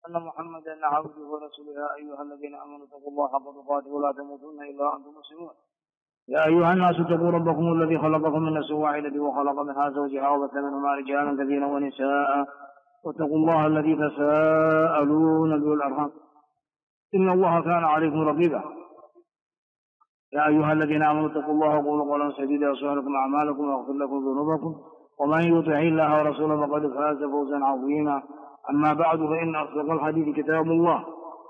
أن محمدا عبده ورسوله. يا أيها الذين آمنوا اتقوا الله حق تقاته ولا تموتن إلا وأنتم مسلمون. يا أيها الناس اتقوا ربكم الذي خلقكم من نفس واحدة وخلق منها زوجها وبث منهما رجالا كثيرا ونساء واتقوا الله الذي تساءلون به والأرحام إن الله كان عليكم رقيبا. يا أيها الذين آمنوا اتقوا الله وقولوا قولا سديدا يصلح لكم أعمالكم ويغفر لكم ذنوبكم ومن يطع الله ورسوله فقد فاز فوزا عظيما. أما بعد فإن أصدق الحديث كتاب الله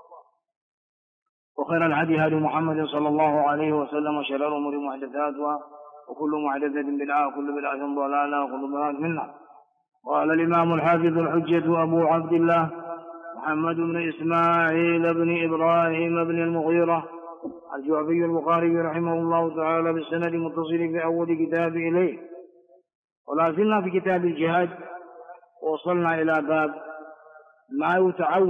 وخير الهدي هدي محمد صلى الله عليه وسلم وشر الأمور محدثاتها وكل محدثة بدعة وكل بدعة ضلالة وكل ضلالة في النار. قال الإمام الحافظ الحجة أبو عبد الله محمد بن إسماعيل بن إبراهيم بن المغيرة الجعفي البخاري رحمه الله تعالى بالسند المتصل في أول كتاب إليه. ولا زلنا في كتاب الجهاد ووصلنا إلى باب ما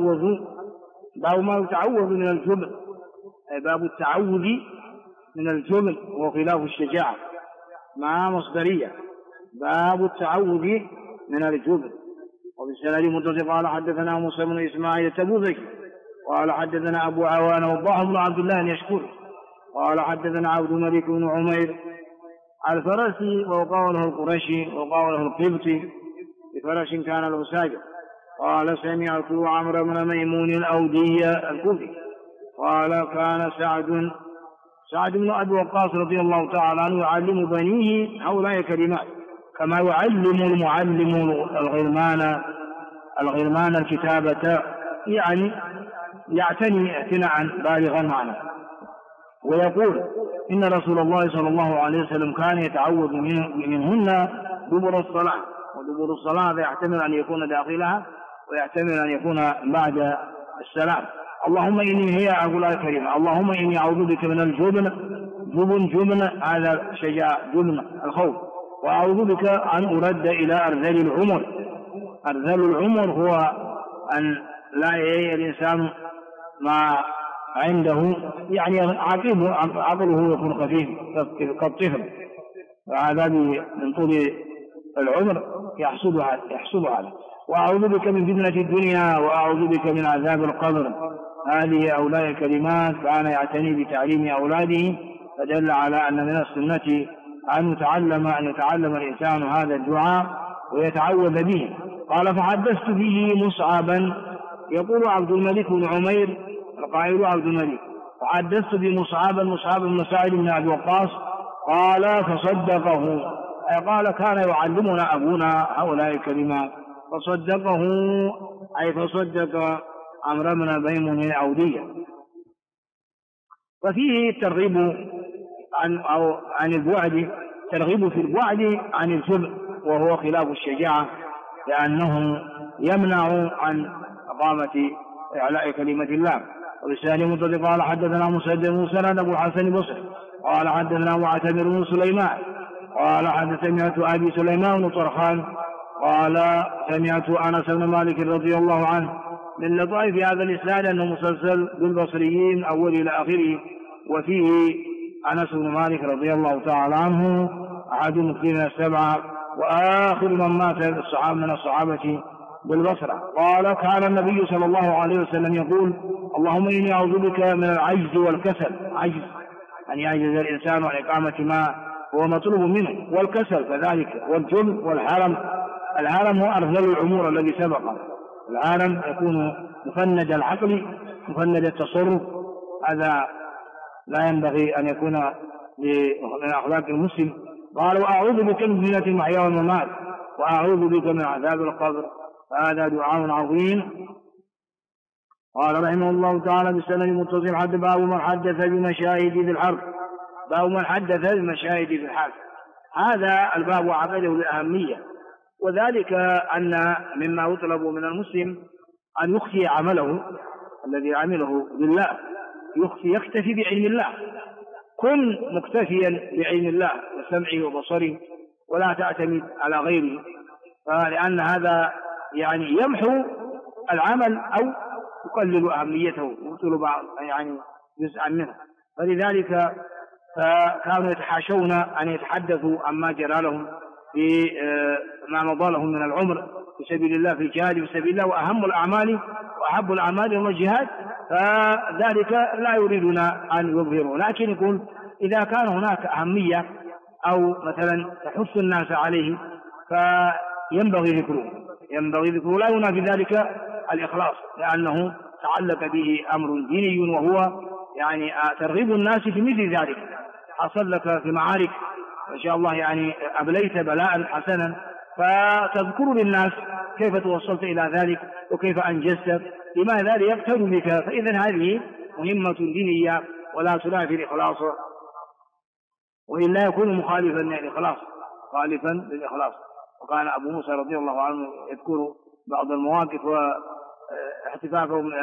يتعوذ من الجبن، أي باب التعوذ من الجبن وهو خلاف الشجاعة مع مصدرية. باب التعوذ من الجبن. وبالسند المتصل قال حدثنا موسى بن إسماعيل التبوذكي قال حدثنا أبو عوانة وضاح بن عبد الله يشكره قال حدثنا عبد الملك بن عمير الفرسي وقاله القرشي وقاله القبطي بفرس كان له ساجد قال سمعت عمرو بن ميمون الأودي الكوفي قال كان سعد بن أبي وقاص رضي الله تعالى عنه يعلم بنيه هؤلاء كلمات كما يعلم المعلم الغلمان الكتابة، يعني يعتني اعتناء بالغا معنا. ويقول إن رسول الله صلى الله عليه وسلم كان يتعوذ منهن دبر الصلاة، ودبر الصلاة يحتمل أن يكون داخلها ويحتمل أن يكون بعد السلام. اللهم إني هي أقول الكريمة اللهم إني أعوذ بك من الجبن هذا شجاع جبن الخوف، وأعوذ بك أن أرد إلى أرذل العمر. أرذل العمر هو أن لا يهي الإنسان ما عنده، يعني عقله يكون خفيف كالطفل، وهذا من طول العمر يحصل هذا. وأعوذ بك من فتنة الدنيا وأعوذ بك من عذاب القبر. هذه أولاء كلمات كان يعتني بتعليم أولاده، فدل على أن من السنة أن يتعلم الإنسان هذا الدعاء ويتعوذ به. قال فحدثت به مصعبا، يقول عبد الملك بن عمير القائل عبد الملك فحدثت بمصعب بن سعد بن أبي وقاص قال فصدقه، أي قال كان يعلمنا أبونا هؤلاء الكلمات فصدقه، أي فصدق عمرو بن ميمون الأودية. وفيه ترغيب عن البعد، ترغيب في البعد عن الجبن وهو خلاف الشجاعة، لأنه يمنع عن إقامة إعلاء كلمة الله. وبالسند متصل قال حدثنا مسدد أبو الحسن البصري قال حدثنا معتمر بن سليمان قال سمعت أبي سليمان بن طرخان قال سمعت أنس بن مالك رضي الله عنه. من لطائف هذا الإسناد أنه مسلسل بالبصريين من أول إلى آخره، وفيه أنس بن مالك رضي الله تعالى عنه أحد المسلمين السبعة وآخر من مات من الصحابة بالبصرة. قال كان النبي صلى الله عليه وسلم يقول اللهم إني أعوذ بك من العجز والكسل. عجز أن يعجز الإنسان عن إقامة ما هو مطلوب منه، والكسل كذلك، والجبن والحرم. الهرم هو أرذل الأمور الذي سبق. الهرم يكون مفند العقل مفند التصرف، هذا لا ينبغي أن يكون من أخلاق المسلم. قال وأعوذ بك من فتنة المحيا والممات وأعوذ بك من عذاب القبر. هذا دعاء عظيم. قال رحمه الله تعالى بالسند المتصل حد باب من حدث بمشاهد في الحرب. باب من حدث بمشاهد في الحرب، هذا الباب عقده بأهمية، وذلك أن مما يطلب من المسلم أن يخفي عمله الذي عمله لله، يكتفي بعلم الله. كن مكتفيا بعلم الله وسمعه وبصره ولا تعتمد على غيره، لأن هذا يعني يمحو العمل أو يقلل أهميته ويبطل يعني جزءا منه. فلذلك فكانوا يتحاشون أن يتحدثوا عما جرى لهم في ما مضى لهم من العمر في سبيل الله، في الجهاد في سبيل الله، وأهم الأعمال وأحب الأعمال يوم الجهاد، فذلك لا يريدون أن يظهروا. لكن يقول إذا كان هناك أهمية أو مثلا تحث الناس عليه فينبغي ذكره، لا ينافي ذلك الإخلاص، لأنه تعلق به أمر ديني، وهو يعني ترغيب الناس في مثل ذلك. حصل لك في معارك ما شاء الله يعني أبليت بلاء حسنا، فتذكر للناس كيف توصلت إلى ذلك وكيف أنجزت، لماذا؟ ليقتدوا بك. فإذا هذه مهمة دينية ولا تنافي الإخلاص، وإلا يكون مخالفا للإخلاص. وكان أبو موسى رضي الله عنه يذكر بعض المواقف واحتفافه من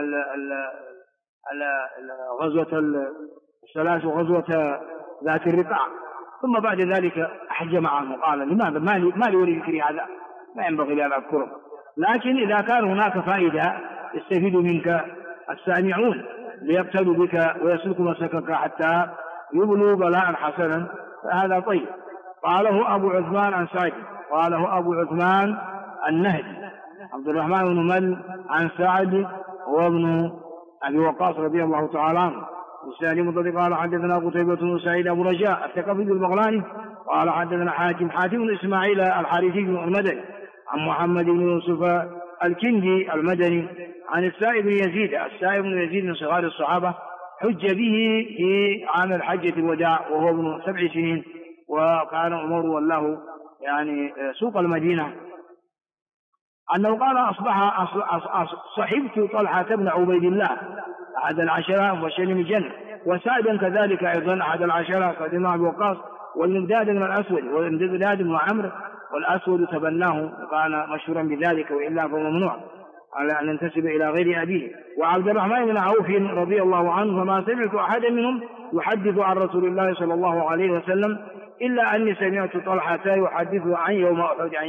غزوة الثلاث وغزوة ذات الرقاع، ثم بعد ذلك أحجم عنه، قال لماذا ما لي ولي ذكري هذا، ما ينبغي لي أن أذكره. لكن إذا كان هناك فائدة يستفيد منك السامعون ليقتدوا بك ويسلكوا مسلكك حتى يبلوا بلاء حسنا، فهذا طيب. قاله أبو عثمان عن سعد، قاله أبو عثمان النهدي عبد الرحمن بن مل عن سعد وابن أبي وقاص رضي الله تعالى عنه. الثاني مضطرق قال حدثنا قتيبة بن سعيد أبو رجاء الثقفي البغلاني قال حدثنا حاتم بن إسماعيل الحارثي المدني عن محمد بن يوسف الكندي المدني عن السائب بن يزيد من صغار الصحابة، حج به في عام الحجة الوداع وهو ابن 7 سنين، وكان عمر والله يعني سوق المدينة، أنه قال صحبت طلحة بن عبيد الله أحد العشرة مبشرين بالجنة، وسعدا كذلك أيضا أحد العشرة قدم أبي وقاص، والمقداد بن الأسود والمقداد بن عمرو، والأسود تبناه وكان مشهورا بذلك، وإلا فهو ممنوع على أن ينتسب إلى غير أبيه. وعبد الرحمن بن عوف رضي الله عنه، فما سمعت أحدا منهم يحدث عن رسول الله صلى الله عليه وسلم إلا أني سمعت طلحة يحدث عن يوم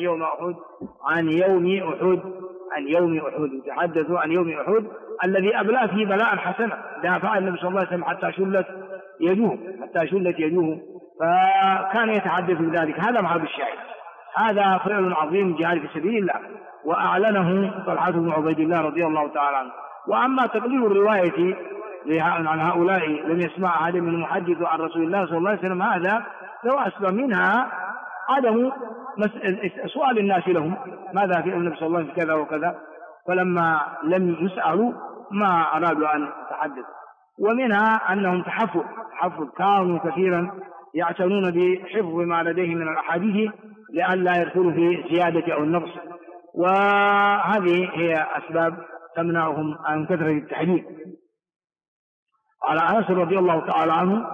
أحد يتحدث عن يوم أحد الذي أبلى فيه بلاء حسنا، دافع النبي صلى الله عليه وسلم حتى شلت يدوه، فكان يتحدث بذلك. هذا محل الشاهد، هذا فعل عظيم جهاد في سبيل الله، وأعلنه طلحة بن عبيد الله رضي الله تعالى عنه. وأما تقليل الرواية عن هؤلاء لم يسمع أحد من المحدث عن رسول الله صلى الله عليه وسلم، هذا لو أسبب منها عدم سؤال الناس لهم ماذا في النبي صلى الله عليه وسلم كذا وكذا، فلما لم يسألوا ما أرادوا أن يتحدثوا. ومنها أنهم تحفظ كانوا كثيرا يعتنون بحفظ ما لديهم من الأحاديث لئلا يدخلوا في زيادة أو النقص، وهذه هي أسباب تمنعهم عن كثرة التحديث. على أنس رضي الله تعالى عنه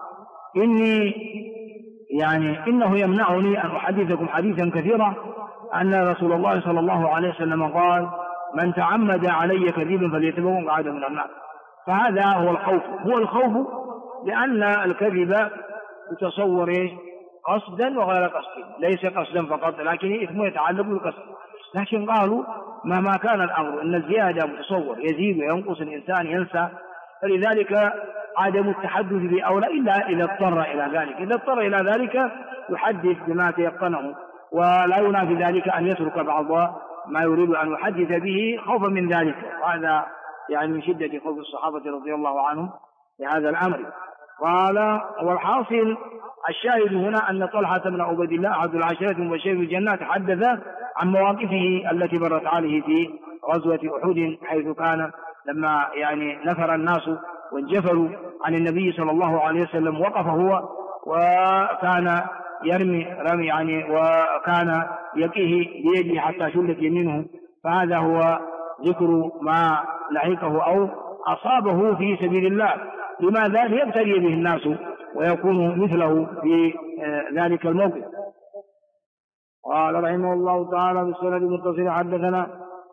إنه يمنعني أن أحدثكم حديثا كثيرا أن رسول الله صلى الله عليه وسلم قال من تعمد علي كذبا فليتبوأ مقعده من النار. فهذا هو الخوف لأن الكذب يتصور قصدا وغير قصد، ليس قصدا فقط لكن إثمه يتعلق بالقصد. لكن قالوا مهما كان الأمر أن الزيادة متصور يزيد وينقص، الإنسان ينسى، فلذلك عدم التحدث بأولى إلا إذا اضطر إلى ذلك يحدث بما تيقنه، ولا ينافي ذلك أن يترك بعض ما يريد أن يحدث به خوفا من ذلك، وهذا يعني من شدة خوف الصحابة رضي الله عنهم لهذا الأمر. قال والحاصل الشاهد هنا أن طلحة بن عبيد الله أحد العشرة المبشرين بالجنة تحدث عن مواقفه التي مرت عليه في غزوة أحد، حيث كان لما نفر الناس وانجفلوا عن النبي صلى الله عليه وسلم وقف هو وكان يرمي وكان يقيه بيده حتى شلت يمينه. فهذا هو ذكر ما لحقه أو أصابه في سبيل الله، لماذا؟ ليبتلي به الناس ويكون مثله في ذلك الموقف. قال رحمه الله تعالى بالسند المتصل حدثنا.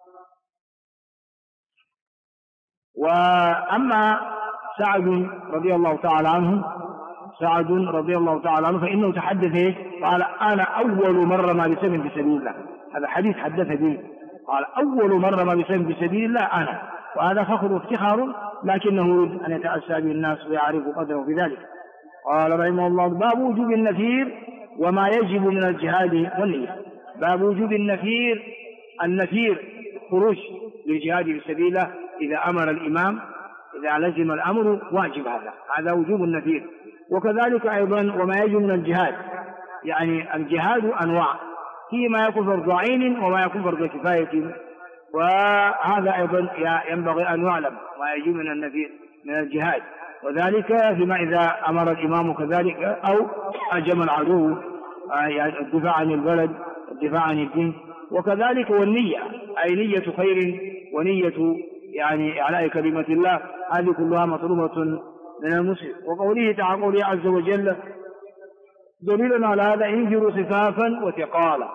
وأما سعد رضي الله تعالى عنه فإنه تحدث قال أنا أول مرة ما بسبب في سبيل الله، هذا حديث حدث به، قال أول مرة ما بسبب في سبيل الله أنا، وهذا فخر وافتخار لكنه يريد أن يتأسى بالناس ويعرفوا قدره في ذلك. قال رحمه الله باب وجوب النفير وما يجب من الجهاد والنية. باب وجوب النفير خروج للجهاد في سبيل الله إذا أمر الإمام، إذا لزم الأمر واجب، هذا وجوب النفير. وكذلك أيضا وما يجب من الجهاد، يعني الجهاد أنواع، فيما يكون فرض عين وما يكون فرض كفاية، وهذا أيضا ينبغي أن يعلم ما يجب من النفير من الجهاد، وذلك فيما إذا أمر الإمام كذلك أو هاجم العدو، يعني الدفاع عن البلد، الدفاع عن الدين. وكذلك والنية، أي نية خير ونية يعني إعلاء كلمة الله، هذه كلها مطلوبة من المسلم. وقوله تعالى قوله عز وجل دليل على هذا انفروا خفافا وثقالا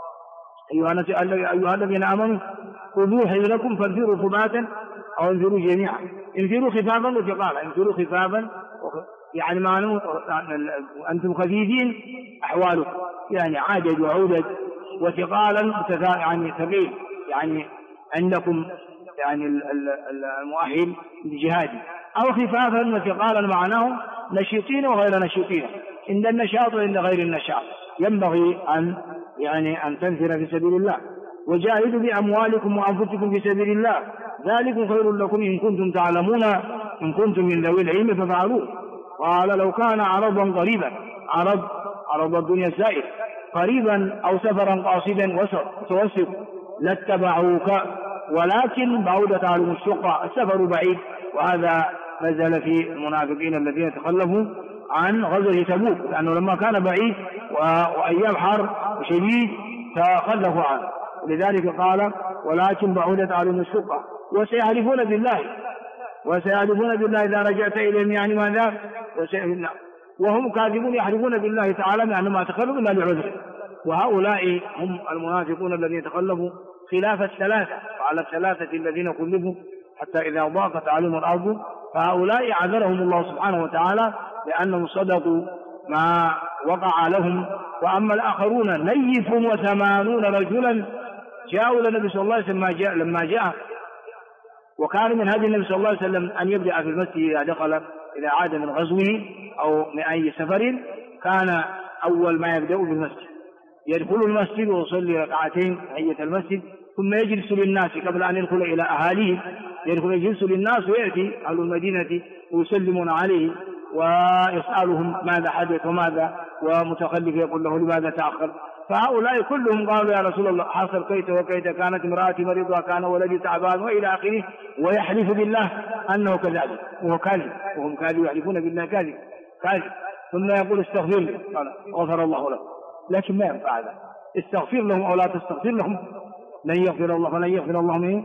أيها الذين آمنوا خذوا حذركم فانفروا ثباتا أو انفروا جميعا. انفروا خفافا وثقالا، انفروا خفافا يعني معنى أنتم خفيفين أحوالكم، يعني عدد وعدد، وثقالا يعني ثقيل، يعني عندكم يعني المؤهل للجهاد، أو خفافا وثقالا معناه نشيطين وغير نشيطين، عند النشاط وعند غير النشاط، ينبغي أن تنفر في سبيل الله. وجاهدوا بأموالكم وأنفسكم في سبيل الله ذلكم خير لكم إن كنتم تعلمون، إن كنتم من ذوي العلم ففعلوه. قال لو كان عرضا قريبا، عرض الدنيا سائر، قريبا أو سفرا قاصدا متوسط لاتبعوك ولكن بعودت عليهم الشقة، السفر بعيد. وهذا نزل في المنافقين الذين تخلفوا عن غزوة تبوك، لأنه لما كان بعيد وأيام حر شديد تخلفوا عنه، لذلك قال ولكن بعودت عليهم الشقة. وسيحلفون بالله إذا رجعت إليهم، يعني ماذا؟ وهم كاذبون يحلفون بالله تعالى بأنهم ما تخلفوا إلا لعذر. وهؤلاء هم المنافقون الذين تخلفوا خلاف الثلاثة، وعلى الثلاثة الذين كلفوا حتى إذا ضاقت عليهم الأرض، فهؤلاء عذرهم الله سبحانه وتعالى لأنهم صدقوا ما وقع لهم. وأما الآخرون نيف 80 رجلا جاءوا للنبي صلى الله عليه وسلم لما جاء، وكان من هدي النبي صلى الله عليه وسلم أن يبدأ في المسجد إذا عاد من غزوه أو من أي سفر، كان أول ما يبدأ بالمسجد، يدخل المسجد ويصلي ركعتين تحية المسجد، ثم يجلس للناس قبل أن يدخل إلى أهاليه، يجلس للناس ويأتي أهل المدينة ويسلمون عليه ويسألهم ماذا حدث وماذا، ومتخلف يقول له لماذا تأخر. فهؤلاء كلهم قالوا يا رسول الله حصل كيت وكيت، كانت امرأتي مريضة، كان ولدي تعبان، وإلى آخره، ويحلف بالله أنه كذلك، وهو كاذب، وهم كاذب يحلفون بالله كاذب. ثم يقول استغفر لي، قال غفر الله له، لكن ما ينفع هذا، استغفر لهم أو لا تستغفر لهم لن يغفر الله، فلن يغفر الله منهم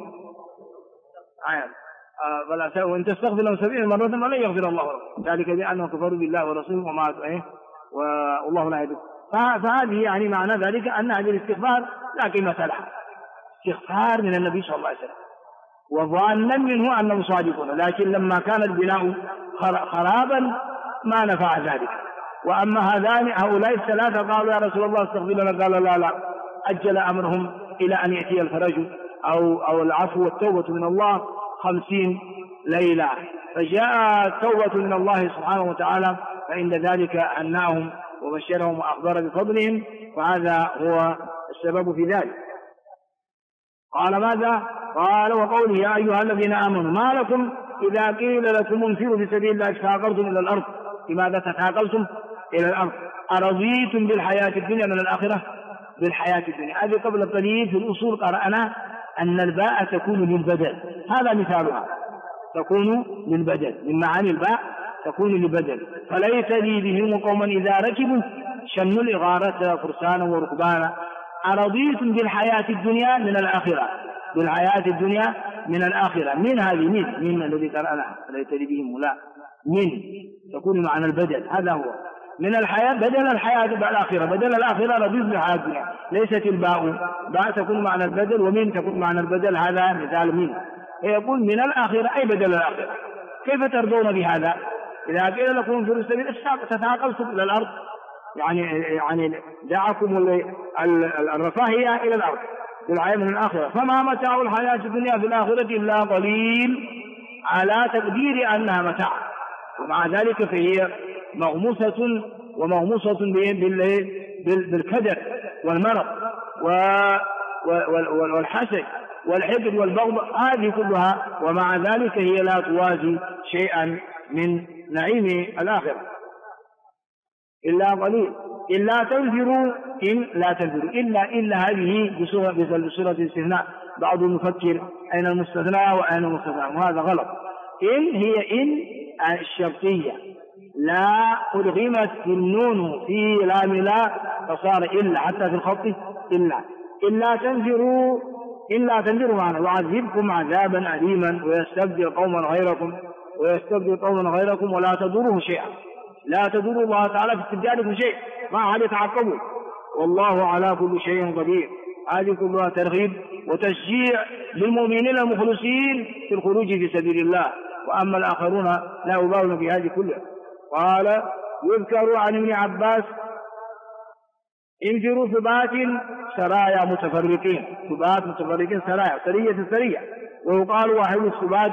وإن تستغفر لهم 70 مرة فلن يغفر الله لهم، ذلك بأنهم كفروا بالله ورسوله والله لا يهدي. فهذه يعني معنى ذلك أن هذه الاستغفار لا قيمة لها، استغفار من النبي صلى الله عليه وسلم، وظنا منه أنهم صادقون، لكن لما كان البناء خرابا ما نفع ذلك. وأما هؤلاء الثلاثة قالوا يا رسول الله استغفر لنا، قال لا، أجل أمرهم إلى أن يأتي الفرج أو العفو والتوبة من الله 50 ليلة، فجاء التوبة من الله سبحانه وتعالى، فعند ذلك أناهم وبشرهم وأخبر بفضلهم، وهذا هو السبب في ذلك. قال ماذا؟ قال وقوله يا أيها الذين آمنوا ما لكم إذا قيل لكم انفروا في سبيل الله تثاقلتم إلى الأرض. لماذا تثاقلتم إلى الأرض؟ أرضيتم بالحياة الدنيا من الآخرة؟ بالحياة الدنيا هذه قبل قليل في الأصول قرأنا أن الباء تكون للبدل، هذا مثالها، تكون للبدل، من معاني الباء تكون للبدل. فليس لي بهم قوما إذا ركبوا شنوا الإغارة فرسانا وركبانا. أرضيتم بالحياة الدنيا من الآخرة، بالحياة الدنيا من الآخرة، من هذه من الذي قرأنا ليس لي بهم، لا من تكون معنى البدل، هذا هو من الحياة، بدل الحياة بالآخرة، بدل الآخرة رضيت بالحياة الدنيا، ليست باء تكون معنى البدل، ومن تكون معنى البدل، هذا مثال من. يقول من الآخرة أي بدل الآخرة. كيف ترضون بهذا؟ إذا قيل لكم في السبيل تثاقلتم إلى الأرض، يعني دعكم الرفاهية إلى الأرض بالحياة من الآخرة، فما متاع الحياة الدنيا في الآخرة إلا قليل، على تقدير أنها متاع، ومع ذلك فهي مغموسة بالكدر والمرض والحسد والحقد والبغض، هذه كلها ومع ذلك هي لا توازي شيئا من نعيم الآخرة إلا قليل. إلا تنفروا إن لا تنفروا إلا هذه بصورة الاستثناء. بعض المفكر أين المستثنى وأين المستثنى، وهذا غلط. إن هي إن الشرطية، لا أدغمت النون في لام لا فصار إلا، حتى في الخط إلا تنفروا معنا يعذبكم عذابا أليما ويستبدل قوما غيركم ولا تضروه شيئا. لا تضر الله تعالى في استبدالكم شيء، ما عليه تعقبوا، والله على كل شيء قدير. هذه كلها ترغيب وتشجيع للمؤمنين المخلصين في الخروج في سبيل الله، وأما الآخرون لا يبالون بهذه كلها. قال يذكر عن ابن عباس انفروا ثبات سرايا متفرقين، ثبات متفرقين سرايا، سرية، ويقال واحد الثبات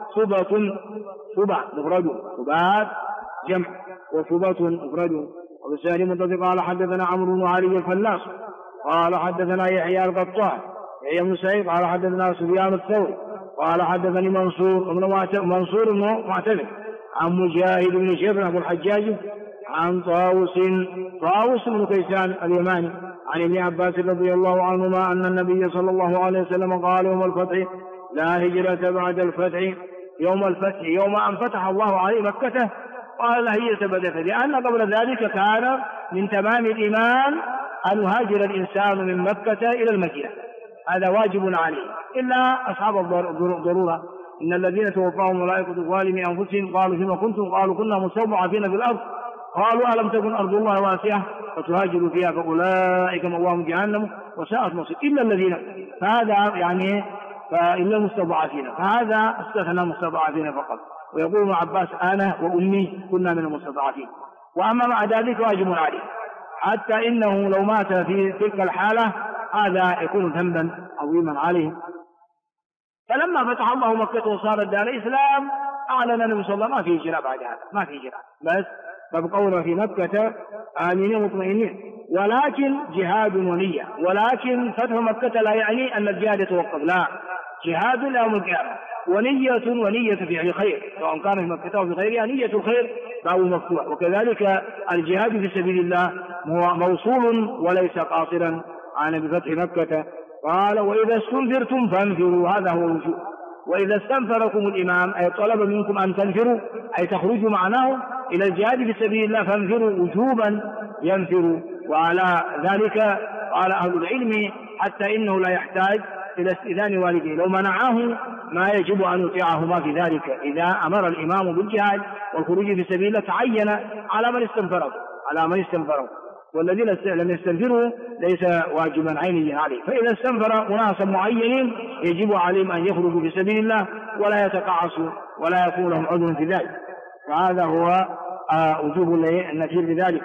ثبة مفرد، ثبات جمع وثبة مفرد. وبسائل منتظر قال حدثنا عمرو بن علي الفلاس قال حدثنا يحيى القطان يحيى بن سعيد قال حدثنا سفيان الثوري قال حدثني منصور بن معتمر عن مجاهد بن جبر أبو الحجاج عن طاووس بن كيسان اليماني عن ابن عباس رضي الله عنهما أن النبي صلى الله عليه وسلم قال يوم الفتح لا هجرة بعد الفتح. يوم أن فتح الله عليه مكة قال لا هجرة بعد الفتح، لأن قبل ذلك كان من تمام الإيمان أن يهاجر الإنسان من مكة إلى المدينة، هذا واجب عليه، إلا أصحاب الضرورة. إن الذين توفاهم ملائكة ظالمي أنفسهم قالوا فيما كنتم قالوا كنا مستضعفين في الأرض قالوا ألم تكن أرض الله واسعة فتهاجروا فيها فأولئك مأواهم جهنم وساءت مصير إلا الذين، فهذا يعني فإلا المستضعفين، فهذا استثنى المستضعفين فقط. ويقول ابن عباس أنا وأمي كنا من المستضعفين، وأما مع ذلك واجب عليه، حتى إنه لو مات في تلك الحالة هذا يكون ذنبا عظيما عليه. فلما فتح الله مكة وصارت دار الإسلام أعلن النبي صلى الله عليه وسلم ما في هجرة بعد هذا، ما في هجرة، بس فبقونا في مكة آمنين مطمئنين، ولكن جهاد ونية. ولكن فتح مكة لا يعني أن الجهاد يتوقف، لا، جهاد إلى يوم القيامة، ونية فعل خير، سواء كان في مكة أو في غيرها، نية الخير باب مفتوح. وكذلك الجهاد في سبيل الله موصول وليس قاصرا عن بفتح مكة. قال وإذا استنفرتم فانفروا، هذا هو الوجوب. وإذا استنفركم الإمام أي طلب منكم أن تنفروا أي تخرجوا معناه إلى الجهاد في سبيل الله فانفروا وجوبا ينفروا. وعلى ذلك قال أهل العلم حتى إنه لا يحتاج إلى استئذان والده، لو منعه ما يجب أن يطيعه ما في ذلك. إذا أمر الإمام بالجهاد والخروج في سبيل الله تعين على من استنفره، والذين لم يستنفروا ليس واجبا عينيا عليه. فإذا استنفر أناسا معينين يجب عليهم أن يخرجوا في سبيل الله ولا يتقاعسوا ولا يكون لهم عذر في ذلك، وهذا هو وجوب النفير بذلك.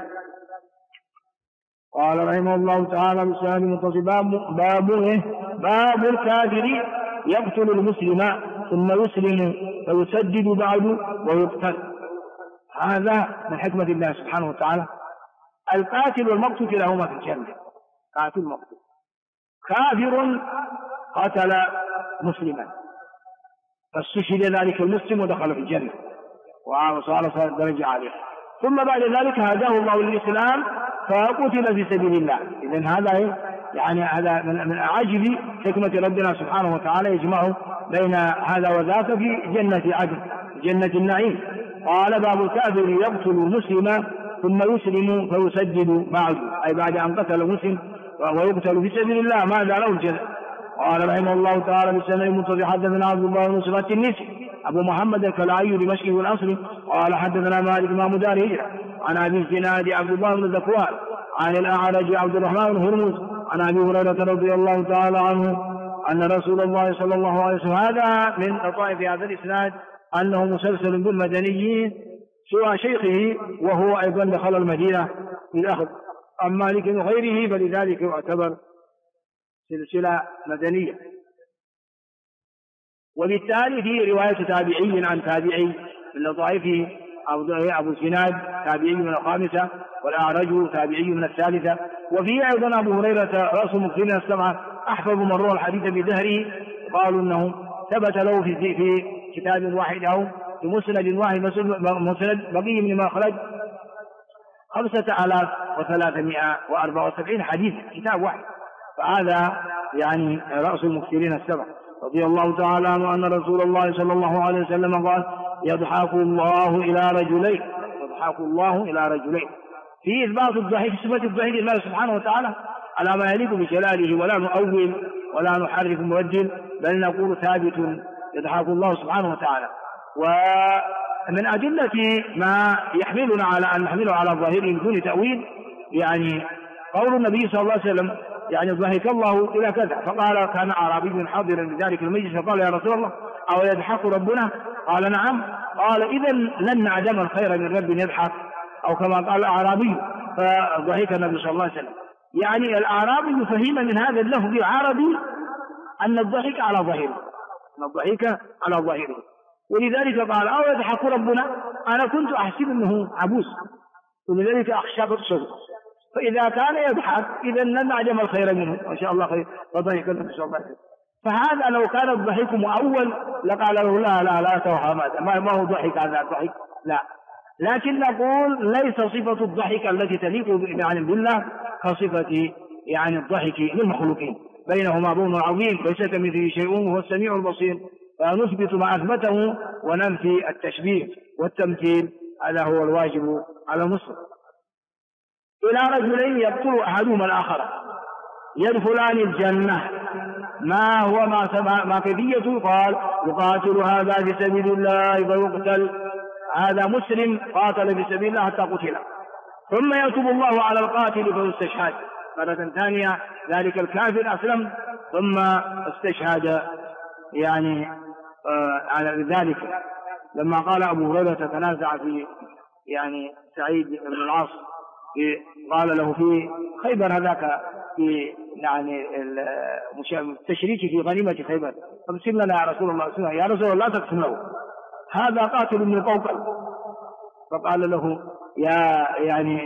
قال رحمه الله تعالى بسؤال متصل باب الكافر يقتل المسلم ثم يسلم فيسدد بعد ويقتل. هذا من حكمة الله سبحانه وتعالى. القاتل والمقتول كلاهما في الجنة، قاتل مقتول. كافر قتل مسلما فاستشهد ذلك المسلم ودخل في الجنة وصار درجة عالية، ثم بعد ذلك هداه الله للإسلام فقتل في سبيل الله. إذن هذا يعني هذا من أعجب حكمة ربنا سبحانه وتعالى يجمع بين هذا وذاك في جنة عدن، جنة النعيم. قال باب الكافر يقتل المسلم ثم يسلم فيسدد بعد، أي بعد أن قتل المسلم ويقتل في سبيل الله ماذا له الجزاء. قال رحمه الله تعالى بالسنة المنتظر حدثنا عبد الله بن صفات النسي أبو محمد الكلاعي دمشقي والأصلي قال حدثنا مالك إمام دار هجرة عن أبي الزناد عبد الله بن ذكوان عن الأعرج عبد الرحمن بن هرمز عن أبي هريرة رضي الله تعالى عنه أن رسول الله صلى الله عليه وسلم، هذا من لطائف هذا الإسناد أنه مسلسل بالمدنيين سوى شيخه وهو أيضا دخل المدينة بالأخذ عن مالك وغيره، فلذلك يعتبر سلسلة مدنية. وبالتالي في رواية تابعي عن تابعي من لطائفه أبو الزناد تابعي من الخامسة والأعرج تابعي من الثالثة. وفي أيضا أبو هريرة رأس مكثرين السبعة أحفظ من روى الحديث بدهره قالوا أنه ثبت له في كتاب واحد أو في مسند واحد، مسند بقي بن مخلد 5374 حديث، كتاب واحد. فهذا يعني رأس المكثرين السبع. رضي الله تعالى عنه أن رسول الله صلى الله عليه وسلم قال: يضحك الله إلى رجلين، يضحك الله إلى رجلين، في إثبات الضحك، صفة الضحك لله سبحانه وتعالى على ما يليق بجلاله، ولا نؤول ولا نحرف مبدل، بل نقول ثابت يضحك الله سبحانه وتعالى. ومن أدلة ما يحملنا على أن نحمله على ظاهره بدون تأويل يعني قول النبي صلى الله عليه وسلم: يعني ضحك الله إلى كذا. فقال: كان أعرابي حاضرا بذلك المجلس فقال: يا رسول الله، أو يضحك ربنا؟ قال: نعم. قال: إذا لن نعدم الخير من رب يضحك، أو كما قال الأعرابي. فضحك النبي صلى الله عليه وسلم. يعني الأعرابي فهم من هذا اللفظ العربي أن الضحك على ظاهره، أن الضحك على ظاهره، ولذلك قال: أو يضحك ربنا؟ أنا كنت أحسب أنه عبوس، ولذلك أخشى بالصدق، فإذا كان يضحك إذا لن نعدم الخير منه، ما شاء الله خير. فضحك النبي صلى الله عليه وسلم. فهذا لو كان الضحك مؤول لقال له: لا توهم، هذا ما هو ضحك، هذا الضحك لا. لكن نقول ليس صفة الضحك التي تليق بالله كصفة يعني الضحك للمخلوقين، بينهما بون عظيم، ليس كمثله شيء وهو السميع البصير. فنثبت ما أثبته وننفي التشبيه والتمثيل، هذا هو الواجب على المسلم. إلى رجلين يقتل أحدهما الآخر يدخلان الجنة، ما هو ما كيفيته؟ قال: يقاتل هذا في سبيل الله فيقتل، هذا مسلم قاتل في سبيل الله حتى قتل، ثم يتوب الله على القاتل فيستشهد مرة ثانية، ذلك الكافر أسلم ثم استشهد يعني على ذلك. لما قال أبو هريرة تنازع في يعني سعيد بن العاص قال له في خيبر هذاك في يعني التشريك في غنيمة خيبر: اقسم لنا يا رسول الله. يا رسول الله لا تقسم له، هذا قاتل من قوقل. فقال له: يا يعني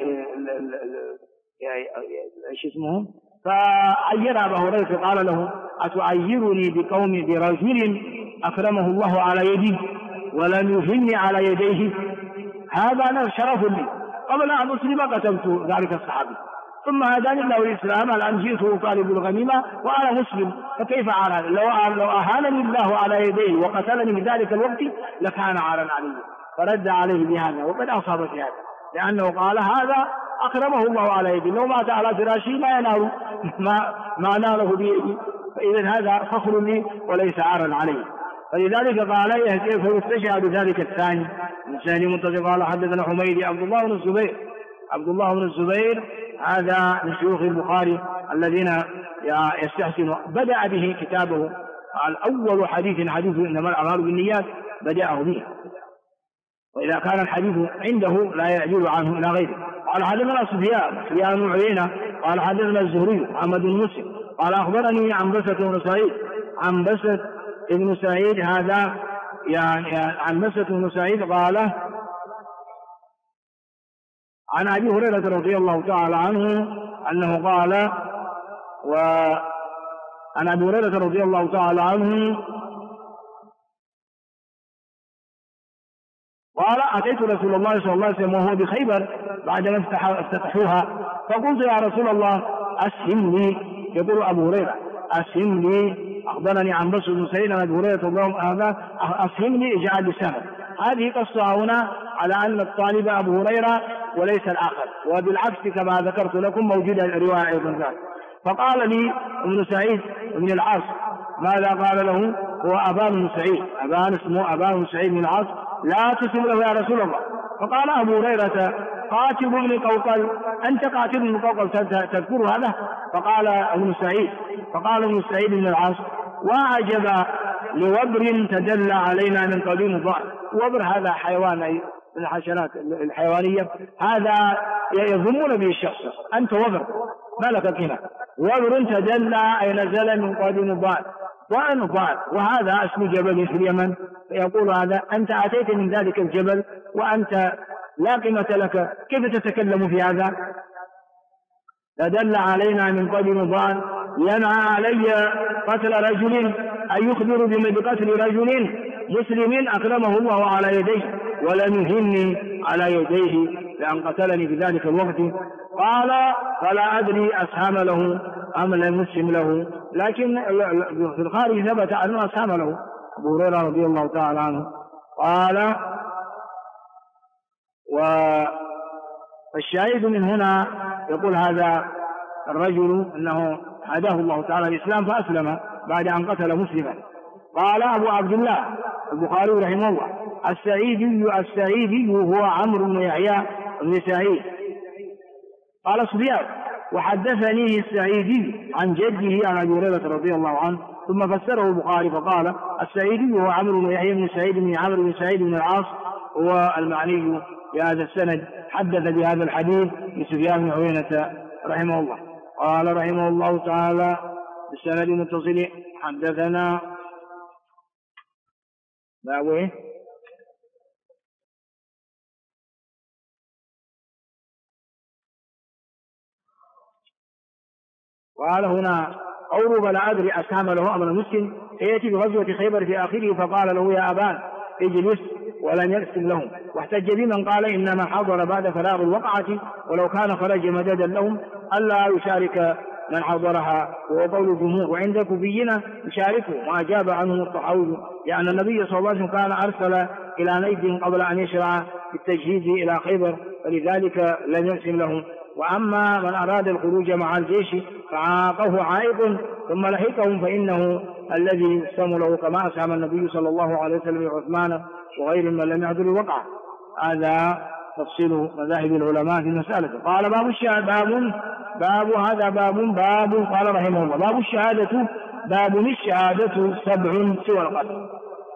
ايش اسمه؟ فعير أبا هريرة قال له: أتعيرني برجل أكرمه الله على يدي ولم يهني على يديه؟ هذا شرف لي، قبل أن أسلم قتلت ذلك الصحابي، ثم هداني الله الإسلام، الآن جئت أطالب الغنيمة وأنا مسلم، فكيف عارا؟ لو أهانني الله على يديه وقتلني في ذلك الوقت لكان عارا علي. فرد عليه بهذا، وقد أصاب في هذا، لأنه قال: هذا أكرمه الله على يدي، لو مات على فراشي ما ينال ما ناله بيدي، فإذا هذا فخر لي وليس عارا علي. فلذلك قال: فيستشهد ذلك الثاني. الثاني منتظر. قال: حدثنا حميدي عبد الله بن الزبير هذا من شيوخ البخاري الذين يستحسن، بدأ به كتابه الأول حديث إنما الأعمال بالنيات بدأه به، وإذا كان الحديث عنده لا يعجل عنه إلى غيره. قال: حدثنا سفيان بن عيينة قال: حدثنا الزهري محمد بن مسلم قال: أخبرني عنبسة بن سعيد هذا يعني عنبسة بن سعيد قال عن أبي هريرة رضي الله تعالى عنه أنه قال، وعن أبي هريرة رضي الله تعالى عنه قال: أتيت رسول الله صلى الله عليه وسلم وهو بخيبر بعدما افتتحوها، فقلت: يا رسول الله أسهم لي. يقول أبو هريرة: أسهم لي. أخبرني عن بصر بن سعيد عن أبي هريرة هذا: أسهم لي، اجعل لسانه. هذه قصة هنا على أن الطالب أبو هريرة وليس الآخر، وبالعكس كما ذكرت لكم موجودة الرواية أيضا ذلك. فقال لي ابن سعيد بن العاص: ماذا قال له؟ هو أبان بن سعيد، اسمه أبان بن سعيد بن العاص: لا تسم له يا رسول الله. فقال أبو هريرة: قاتل ابن قوقل، أنت قاتل ابن قوقل تذكر هذا؟ فقال ابن سعيد بن العاص: وعجب لوبر تدلى علينا من قديم الظهر. وبر هذا حيوان من الحشرات الحيوانية، هذا يضمون به الشخص، أنت وبر ما لك هنا. وبر تدلى أي نزل من قديم الظهر، ضعن، وهذا اسم جبل في اليمن. فيقول هذا: أنت أتيت من ذلك الجبل وأنت لا قيمة لك، كيف تتكلم في هذا؟ تدل علينا من قديم ضعن ينعى علي قتل رجل، أن يخبر بقتل رجل مسلم أكرمه الله على يديه ولم يهني على يديه لأن قتلني في ذلك الوقت. قال فلا أدري أسهم له أم لم يسهم له، لكن في الخارج ثبت أنه أسهم له أبو هريرة رضي الله تعالى عنه. قال والشاهد من هنا يقول هذا الرجل أنه هداه الله تعالى الإسلام فأسلم بعد أن قتل مسلما. قال أبو عبد الله البخاري رحمه الله السعيدي هو عمرو بن يحيى بن سعيد. قال سفيان وحدثني السعيدي عن جده عن أبي هريرة رضي الله عنه، ثم فسره البخاري فقال السعيدي هو عمرو بن يحيى بن سعيد بن عمرو بن سعيد بن العاص هو المعني بهذا السند، حدث بهذا الحديث لسفيان بن عيينة رحمه الله. قال رحمه الله تعالى بالسند المتصل حدثنا باويه قال هنا قوله فلا أدري أسهم له أمر المسلم يأتي بغزوة خيبر في آخره فقال له يا أبان اجلس ولم يقسم لهم، واحتج بمن قال إنما حضر بعد فراغ الوقعة ولو كان خرج مددا لهم ألا يشارك من حضرها، وهو قول الجمهور. وعند كوفيين يشاركه وأجاب عنه الطحاوي لأن النبي صلى الله عليه وسلم كان أرسل إلى نجد قبل أن يشرع في التجهيز إلى خيبر فلذلك لم يقسم لهم. وأما من أراد الخروج مع الجيش فعاقه عائق ثم لحقهم فإنه الذي يقسم له كما أسهم النبي صلى الله عليه وسلم لعثمان وغير من لم يحضر الوقعة. هذا تفصيل مذاهب العلماء في المسألة. قال باب قال رحمه الله باب الشهادة الشهادة 7 سوى القتل.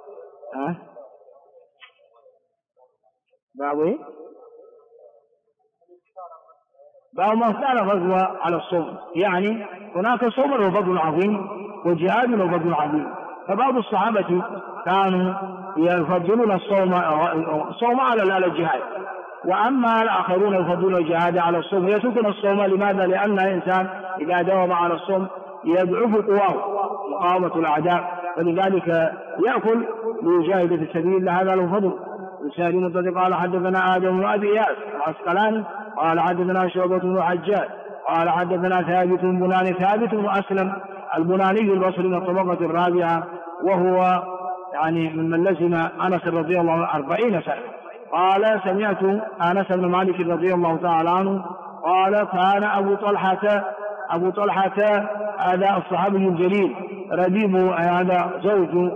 باب ما كان غزوة على الصوم، يعني هناك صوم له فضل عظيم وجهاد له فضل عظيم، فبعض الصحابة كانوا يفضلون الصوم على الجهاد، وأما الآخرون يفضلون الجهاد على الصوم ويتركون الصوم. لماذا؟ لأن الإنسان إذا داوم على الصوم يضعف قواه مقاومة الأعداء، فلذلك يأكل ليجاهد في سبيل الله، هذا له فضل. قال حدثنا آدم بن أبي إياس العسقلاني قال حدثنا شعبة بن حجاج قال حدثنا ثابت بن أسلم البناني البصري من الطبقة الرابعة، وهو يعني ممن لزم أنس رضي الله عنه 40 سنة. قال سمعت أنس بن مالك رضي الله تعالى عنه قال كان أبو طلحة هذا الصحابي الجليل ربيب هذا زوج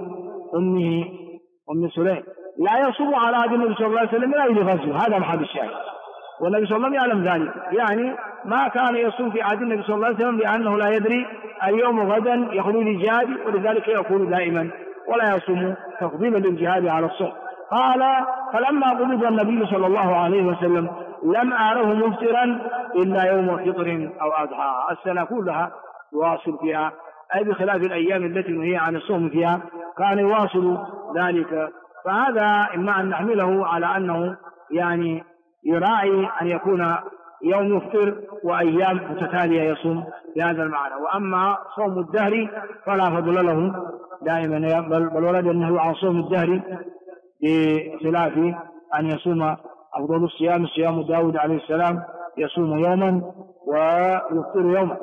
أم سليم لا يصوم على عهد النبي صلى الله عليه وسلم لا يغزو، هذا محل الشاهد، والنبي صلى الله عليه وسلم يعلم ذلك، يعني ما كان يصوم في عهد النبي صلى الله عليه وسلم لأنه لا يدري اليوم غدا يخرج للجهاد، ولذلك يقول دائما ولا يصوم تفضيلا للجهاد على الصوم. قال فلما قبض النبي صلى الله عليه وسلم لم أره مفطرا إلا يوم فطر أو أضحى، السنة كلها يواصل فيها، أي بخلاف الأيام التي نهي عن الصوم فيها كان يواصل ذلك. فهذا إما أن نحمله على أنه يعني يراعي أن يكون يوم يفطر وأيام متتالية يصوم بهذا المعنى. وأما صوم الدهر فلا فضل له دائما، بل ورد أنه عن صوم الدهر بخلاف أن يصوم أفضل الصيام صيام داود عليه السلام يصوم يوما ويفطر يوما.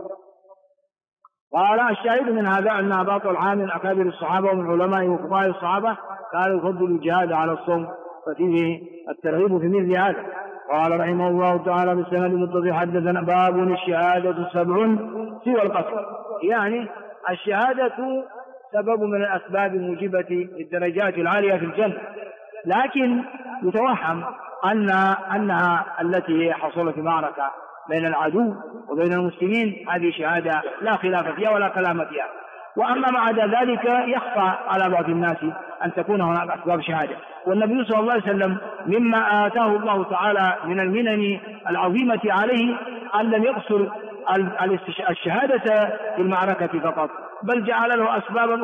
قال الشاهد من هذا أن أبا طلحة من أكابر الصحابة ومن علماء وفقهاء الصحابة كان يفضل الجهاد على الصوم، ففيه الترغيب في مثل هذا. قال رحمه الله تعالى بالسند المتصل حدثنا باب الشهادة 7 سوى القتل، يعني الشهادة سبب من الأسباب الموجبة للدرجات العالية في الجنة، لكن يتوهم أنها التي حصلت في معركة بين العدو وبين المسلمين هذه شهادة لا خلاف فيها ولا كلام فيها. وأما ما عدا ذلك يخفى على بعض الناس أن تكون هناك أسباب شهادة، والنبي صلى الله عليه وسلم مما آتاه الله تعالى من المنن العظيمة عليه أن لم يقصر الشهادة في المعركة فقط، بل جعل له أسبابا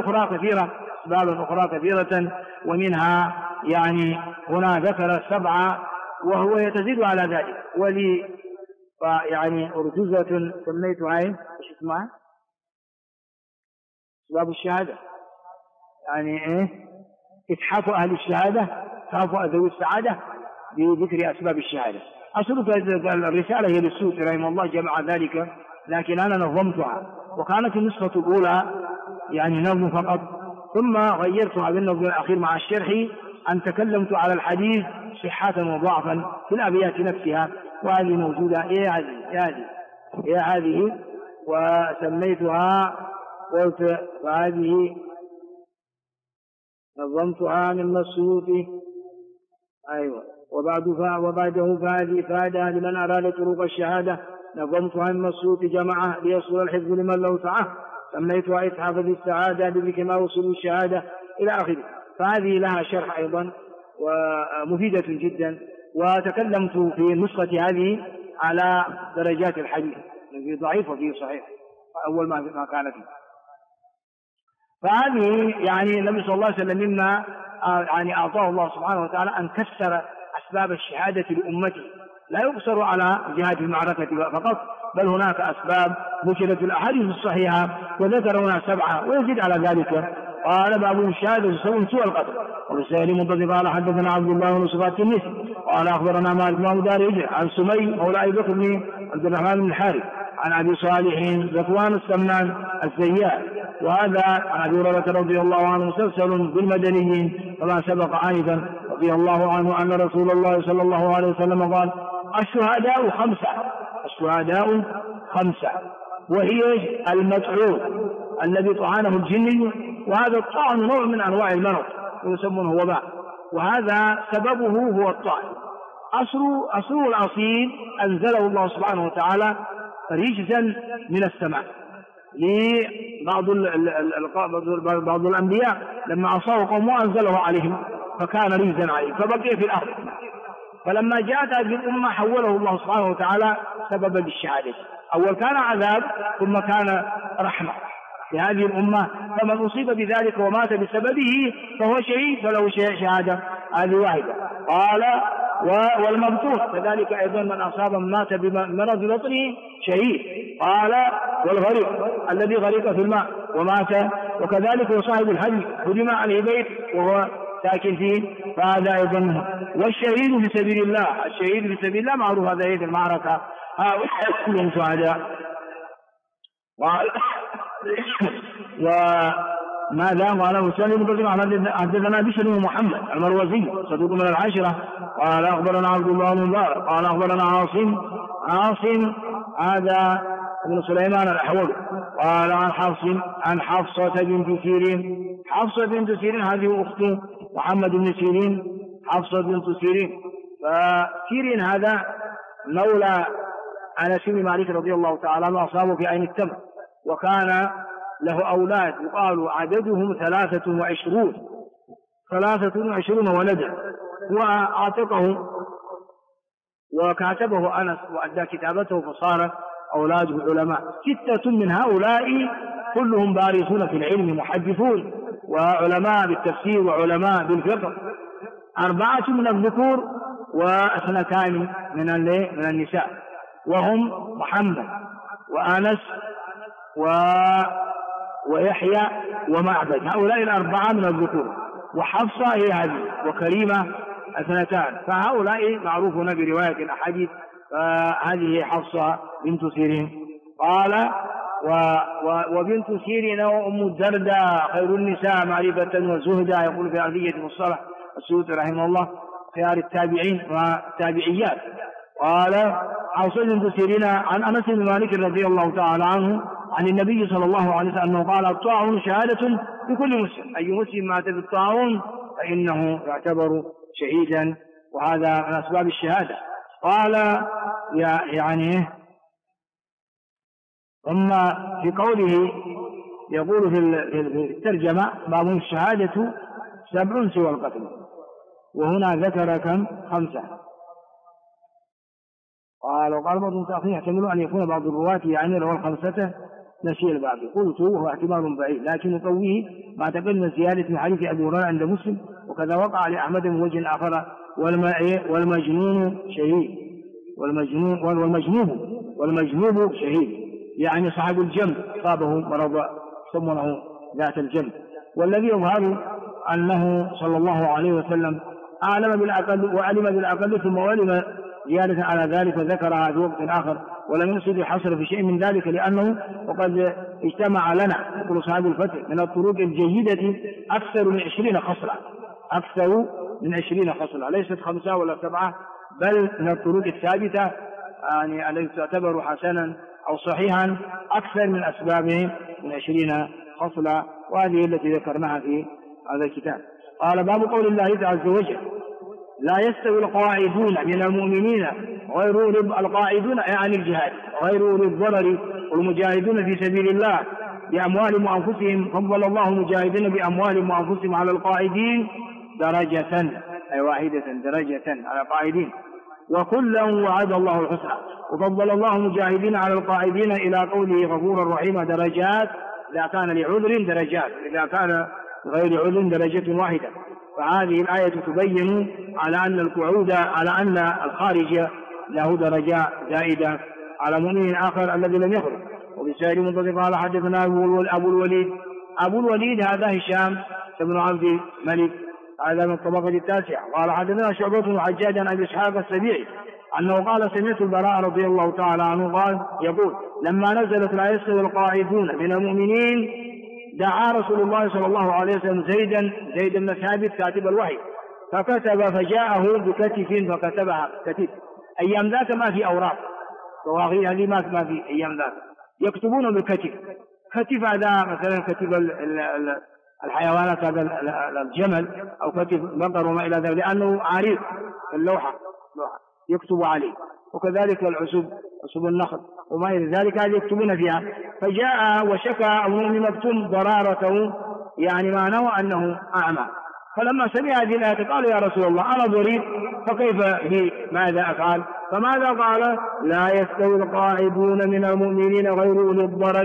أخرى كثيرة، ومنها يعني هنا ذكر 7 وهو يتزيد على ذلك. ولي يعني أرجوزة سميتها ايش اسمها أسباب الشهادة يعني إيه؟ إتحاف أهل الشهادة، إتحاف ذوي السعادة بذكر أسباب الشهادة. أصل الرسالة هي للسوسي رحمه الله جمع ذلك، لكن أنا نظمتها، وكانت النسخة الأولى يعني نظم فقط، ثم غيرتها بالنظم الأخير مع الشرح أن تكلمت على الحديث صحة وضعفا في الأبيات نفسها، وهذه موجودة هذه وسميتها قلت فهذه نظمتها من مسعود. أيوة. وبعده فهذه إفادة لمن أراد طرق الشهادة، نظمتها من مسعود جمعه ليصل الحفظ لمن لو سعه، سميتها إتحاف بالسعادة بذكر ما وصلوا الشهادة إلى آخره. فهذه لها شرح أيضا ومفيدة جدا. وتكلمت في النسخة هذه على درجات الحديث، في ضعيف وفي صحيح أول ما كانت. فهذه يعني النبي صلى الله عليه وسلم مما يعني أعطاه الله سبحانه وتعالى أن كسر أسباب الشهادة لأمته، لا يقصر على جهاد المعركة فقط، بل هناك أسباب ذكرت في الأحاديث الصحيحة وذكر هنا 7 ويزيد على ذلك. قال باب الشهادة يسوي سوء القتل. وبالسائل منتظر قال حدثنا عبد الله بن صفات التنيسي قال أخبرنا مالك بن دارج عن سمي مولى أبي بكر بن عبد الرحمن بن الحارث عن أبي صالح ذكوان السمنان الزيات، وهذا عن أبي هريرة رضي الله عنه مسلسل بالمدنيين كما سبق آنفا رضي الله عنه أن رسول الله صلى الله عليه وسلم قال الشهداء 5، الشهداء 5، وهي المطعون الذي طعنه الجني، وهذا الطعن نوع من أنواع المرض ويسمونه وباء، وهذا سببه هو الطعن. أصله الأصيل أنزله الله سبحانه وتعالى رجزا من السماء لبعض الأنبياء لما عصاه قوم أنزله عليهم فكان رجزا عليهم فبقي في الأرض، فلما جاءت هذه الأمة حوله الله سبحانه وتعالى سببا للشهادة. أول كان عذاب ثم كان رحمة لهذه الأمة، فمن أصيب بذلك ومات بسببه فهو شهيد فله شهادة. هذه واحدة. قال والمبتوح كذلك أيضا من أصاب مات بمرض بطنه شهيد. قال والغريق الذي غرق في الماء ومات، وكذلك وصاحب الهدي هدم عليه بيت وهو ساكن فيه فهذا أيضا. والشهيد في سبيل الله، الشهيد في سبيل الله معروف هذا هي المعركة، هؤلاء كلهم شهداء. وماذا قال مسلم بن حدثنا بشر بن محمد المروزي صدوق من العشرة قال أخبرنا عبد الله بن مبارك قال أخبرنا عاصم هذا ابن سليمان الأحول قال عن حفصة بنت سيرين. حفصة بنت سيرين هذه أخت محمد بن سيرين، حفصة بنت سيرين. فسيرين هذا مولى أنس بن مالك رضي الله تعالى عنه أصابه في عين التمر، وكان له أولاد يقال عددهم 23 ولدا، وأعتقه وكاتبه أنس وأدى كتابته فصار أولاده علماء. 6 من هؤلاء كلهم بارزون في العلم محدثون وعلماء بالتفسير وعلماء بالفقه، 4 من الذكور و2 من النساء، وهم محمد وأنس ويحيى ومعبد، هؤلاء 4 من الذكور، وحفصة هي هذه وكريمة 2، فهؤلاء معروفون برواية الأحاديث. فهذه حفصة بنت سيرين. قال وبنت سيرين وأم الدرداء خير النساء معرفة وزهدا، يقول في أرضية مصطلح السيوطي رحمه الله خيار التابعين والتابعيات. قال حفصة بنت سيرين عن أنس بن مالك رضي الله تعالى عنه عن النبي صلى الله عليه وسلم أنه قال الطاعون شهادة لكل مسلم، أي مسلم مات بالطاعون فإنه يعتبر شهيدا، وهذا من أسباب الشهادة. قال يعني ثم في قوله يقول في الترجمة باب الشهادة 7 سوى القتل، وهنا ذكر كم 5. وقال بعض تأخير يحتمل أن يكون بعض الرواة يعني روى 5 نسي البعض. قلت وهو احتمال بعيد، لكن نقويه ما تقدم زيادة من حديث أبي هريرة عند مسلم، وكذا وقع لأحمد من وجه آخر والمجنون شهيد، والمجنوب شهيد، يعني صاحب الجنب صابه مرض يسمونه ذات الجنب. والذي يظهر أنه صلى الله عليه وسلم أعلم بالأقل وعلم بالأقل ثم علم زيادة على ذلك وذكرها في وقت آخر، ولم يقصد الحصر في شيء من ذلك، لأنه وقد اجتمع لنا يقول صاحب الفتح من الطرق الجيدة أكثر من 20 خصلة، أكثر من 20 خصلة، ليست 5 ولا 7، بل من الطرق الثابتة يعني التي تعتبر حسنا أو صحيحا أكثر من أسبابه من 20 خصلة، وهذه التي ذكرناها في هذا الكتاب. قال باب قول الله عز وجل لا يستوي القاعدون من المؤمنين غير أولي القاعدون يعني الجهاد غير أولي الضرر والمجاهدون في سبيل الله بأموالهم وأنفسهم فضل الله المجاهدين بأموالهم وأنفسهم على القاعدين درجة، أي واحدة درجة على القاعدين، وكلا وعد الله الحسنى، وفضل الله المجاهدين على القاعدين إلى قوله غفورا رحيما درجات إذا كان لعذر درجات، إذا كان غير عذر درجة واحدة. فهذه الآية تبين على أن القعود على أن الخارج له درجة زائدة على مؤمن آخر الذي لم يخرج. وبسائر منطق قال حدثنا أبو الوليد هذا هشام بن عبد الملك هذا من الطبقة التاسعة. قال حدثنا شعبة بن الحجاج عن أبي إسحاق السبيعي أنه قال سمعت البراء رضي الله تعالى عنه قال يقول لما نزلت لا يستوي القاعدون من المؤمنين دعا رسول الله صلى الله عليه وسلم زيد بن ثابت كاتب الوحي فكتب فجاءه بكتف فكتبها كتف. أيام ذاك ما في أوراق طواغير، هذه ما في أيام ذاك، يكتبون بكتف. كتف هذا مثلا كتب الحيوانات هذا الجمل أو كتف بقر وما إلى ذلك، لأنه عريض اللوحة يكتب عليه، وكذلك عصب النخل وما إلى ذلك هذه يكتبون فيها. فجاء وشكى أبو أم مكتوم ضرارته يعني معناه أنه أعمى، فلما سمع هذه الآية قال يا رسول الله أنا ضرير فكيف بي ماذا أفعل؟ فماذا قال؟ لا يستوي القاعدون من المؤمنين غير أولي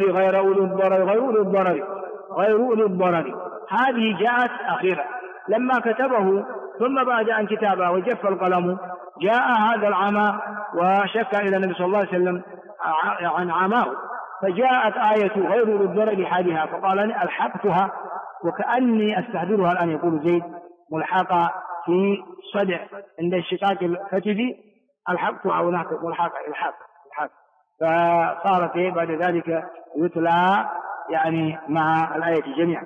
الضرر. هذه جاءت أخيرا لما كتبه، ثم بعد أن كتبه وجف القلم جاء هذا العمى وشك إلى النبي صلى الله عليه وسلم عن عماه، فجاءت آية غير أولي الضرر حالها، فقال ألحقتها وكأني أستحضرها الآن يقول زيد ملحقة في صدع عند الشقاق الكتفي، ألحقتها هناك ملحقة الحاق، فصارت بعد ذلك يتلى يعني مع الآية جميعا.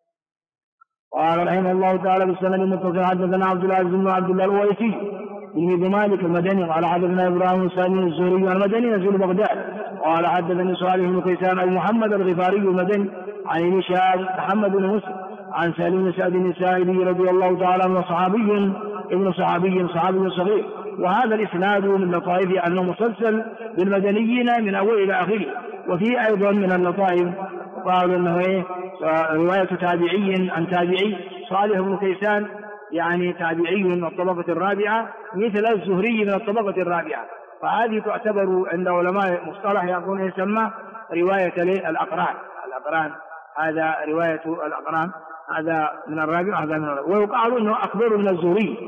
قال رحمه الله تعالى بالسند المتصل حدثنا عبد العزيز بن عبد الله الويسي بن مالك المدني قال حدثنا ابراهيم السامي الزهري المدني نزول بغداد قال حدثني صالح بن كيسان ابو محمد الغفاري المدني عن ابن شهاب محمد بن مسلم عن سالم بن سعد الساعدي رضي الله تعالى عنه صحابي ابن صحابي صغير. وهذا الاسناد من لطائف انه مسلسل بالمدنيين من اول الى اخره. وفي ايضا من اللطائف قالوا انه روايه تابعي عن تابعي صالح بن كيسان يعني تابعي من الطبقة الرابعة مثل الزهري من الطبقة الرابعة، فهذه تعتبر عند علماء مصطلح يقولون يسمى رواية الأقران، هذا رواية الأقران، هذا من الرابعة هذا من الرابعة. ويقال أنه أكبر من الزهري،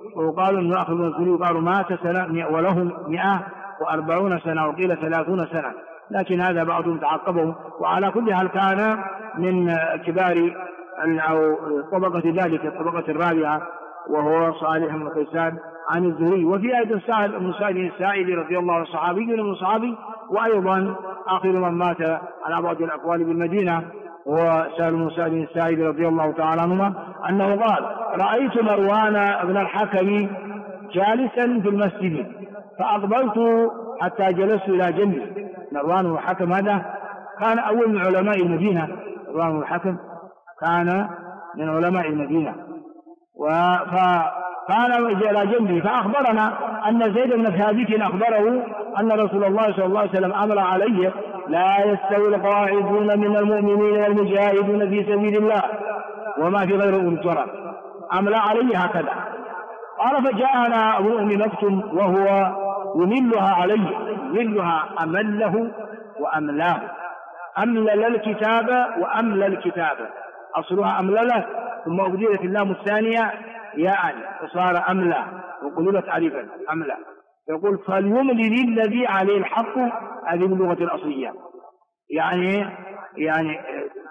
وقالوا مات سنة وله 140 سنة وقيل 30 سنة، لكن هذا بعضهم تعقبه. وعلى كل حال كان من كبار أو طبقة ذلك الطبقة الرابعة وهو صالح بن كيسان عن الزهري. وفي أيضا سهل بن سعد الساعدي رضي الله عنه صحابي من صحابي، وأيضا آخر من مات على بعض الأقوال بالمدينة هو سهل بن سعد الساعدي رضي الله تعالى عنهما أنه قال رأيت مروان بن الحكم جالسا في المسجد فأقبلت حتى جلست إلى جنبي. مروان بن الحكم هذا كان أول من علماء المدينة، مروان بن الحكم كان من علماء المدينة، فكان إلى جنبي فأخبرنا أن زيد بن ثابت أخبره أن رسول الله صلى الله عليه وسلم أمر عليه لا يستوي القاعدون من المؤمنين والمجاهدون في سبيل الله وما في غير أولي الضرر، أمر عليه هكذا. قال فجاءنا أبو أم مكتوم وهو يملها عليه، يملها أمله وأملاه، أملل الكتاب وأملى الكتاب، أصلها أملله ثم أبدلت اللام الثانية يعني فصار أملى وقلبت ألفا أملى. يقول فليملل الذي عليه الحق، هذه باللغة الأصلية يعني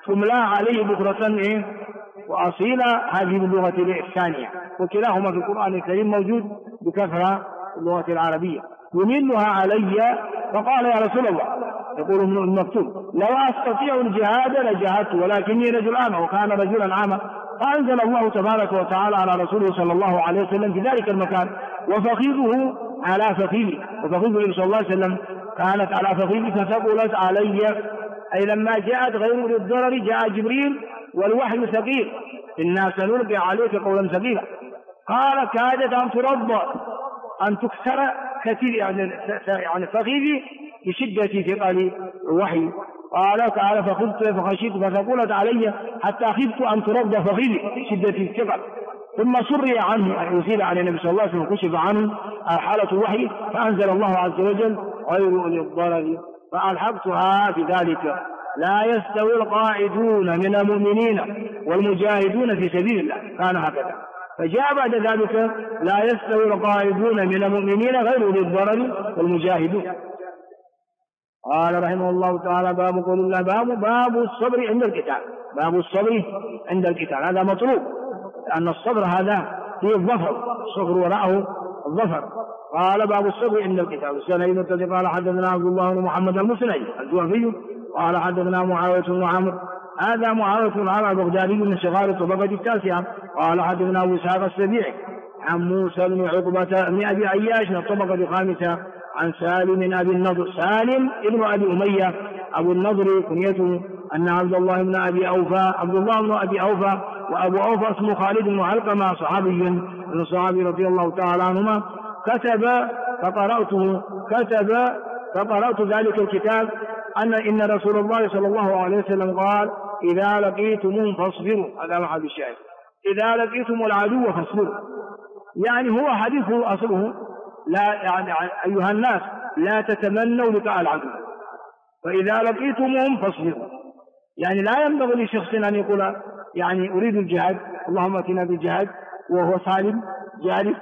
تملى عليه بكرة وأصيلا، هذه باللغة الثانية، وكلاهما في القرآن الكريم موجود بكثرة اللغة العربية. يملها علي، فقال يا رسول الله، يقول ابن المكتوم: لو أستطيع الجهاد لجاهدت ولكني رجل أعمى، وكان رجلا أعمى. فأنزل الله تبارك وتعالى على رسوله صلى الله عليه وسلم في ذلك المكان: وفخذه على فخذي، وفخذ النبي صلى الله عليه وسلم كانت على فخذي فثقلت علي، أي لما جاءت غير للضرر جاء جبريل والوحي ثقيل، إنا سنلقي عليك قولا ثقيلا. قال: كادت أن ترضى، أن تكسر كثير، يعني فخذي بشدة ثقل الوحي. قال: فخذت فخشيت فثقلت علي حتى خفت أن ترضى فخذي بشدة الثقل. ثم سري عنه، أن يزيل عن النبي صلى الله عليه وسلم، كشف عنه حالة الوحي، فأنزل الله عز وجل: غير أولي الضرر فألحقتها بذلك. لا يستوي القاعدون من المؤمنين والمجاهدون في سبيل الله، كان هكذا. فجاء بعد ذلك: لا يستوي القاعدون من المؤمنين غير أولي الضرر والمجاهدون. قال رحمه الله تعالى: باب قول الله، باب الصبر عند القتال. باب الصبر عند القتال، هذا مطلوب، لأن الصبر هذا فيه الظفر، الصبر وراءه الظفر. قال: باب الصبر عند القتال. السنة قال: حدثنا عبد الله بن محمد المسنعي الجوفي قال: حدثنا معاوية بن عمرو، هذا معاوية بن عمرو البغدادي من صغار الطبقة التاسعة. قال: حدثنا أبو إسحاق السبيعي عن موسى بن عقبة بن أبي عياش من الطبقة الخامسة عن سالم بن أبي النضر. سالم ابن أبي أمية أبو النضر كنيته أن عبد الله بن أبي أوفى، وأبو أوفى اسمه خالد بن علقمة، صحابي من الصحابي رضي الله تعالى عنهما، كتب فقرأت ذلك الكتاب إن رسول الله صلى الله عليه وسلم قال: إذا لقيتموهم فاصبروا. هذا محل الشاهد: إذا لقيتم العدو فاصبروا. يعني هو حديثه أصله: لا، يعني أيها الناس لا تتمنوا لقاء العدو، فإذا لقيتموهم فاصبروا. يعني لا ينبغي لشخص أن يقول يعني أريد الجهاد، اللهم اتنا بالجهاد، وهو سالم جالس.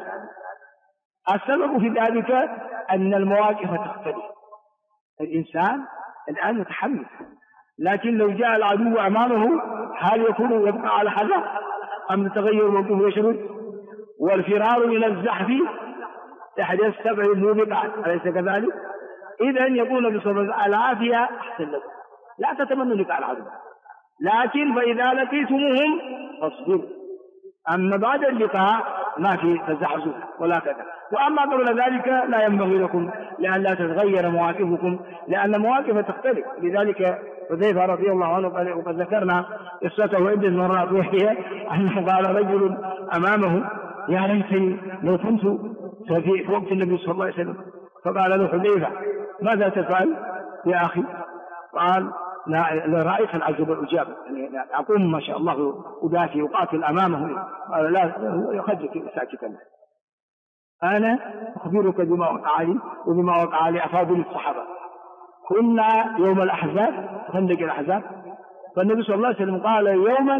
السبب في ذلك أن المواقف تختلف. الإنسان الآن متحمس، لكن لو جاء العدو أمامه هل يبقى على حذر أم يتغير موقفه ويشرد؟ والفرار من الزحف تحدث 7 موبقات، أليس كذلك؟ إذن يقول بصبر العافية أحسن لكم، لا تتمنوا لقاء العدو، لكن فإذا لقيتموهم فاصبروا. أما بعد اللقاء ما في تزحزح ولا كذا. وأما قبل ذلك لا ينبغي لكم، لأن لا تتغير مواقفكم، لأن مواقف تختلف. لذلك حذيفة رضي الله عنه وقد ذكرنا قصته عدة مرات، وهي أنه قال رجل أمامه: يا ليتني لو كنت في وقت النبي صلى الله عليه وسلم. فقال له حذيفة: ماذا تفعل يا أخي؟ قال: لا رأيت العجب الأجاب، يعني أقوم ما شاء الله أدافع وقاتل أمامه. قال: لا، يخرجك ساكتا، أنا أخبرك بما وقع لي وبما وقع لأفاضل الصحابة. كنا يوم الأحزاب، خندق الأحزاب، فالنبي صلى الله عليه وسلم قال يوما: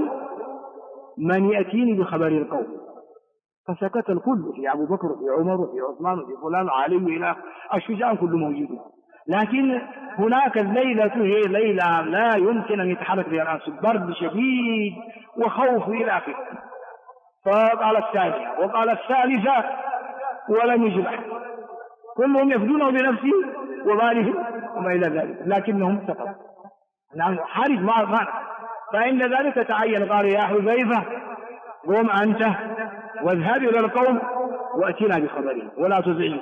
من يأتيني بخبر القوم؟ فسكت الكل، في أبو بكر وفي عمر وفي عثمان وفي فلان وعلي إلى الشجاع كله موجود. لكن هناك الليلة هي ليلة لا يمكن أن يتحرك فيها الناس، برد شديد وخوف إلى آخره. فقال الثانية وقال الثالثة ولم يجرح، كلهم يفدونه بنفسه وماله وما إلى ذلك، لكنهم سقطوا. نعم، حرج ما. فعند ذلك تعين قال: يا حذيفة قم أنت واذهب إلى القوم وأتنا بخبرهم ولا تزعجوا.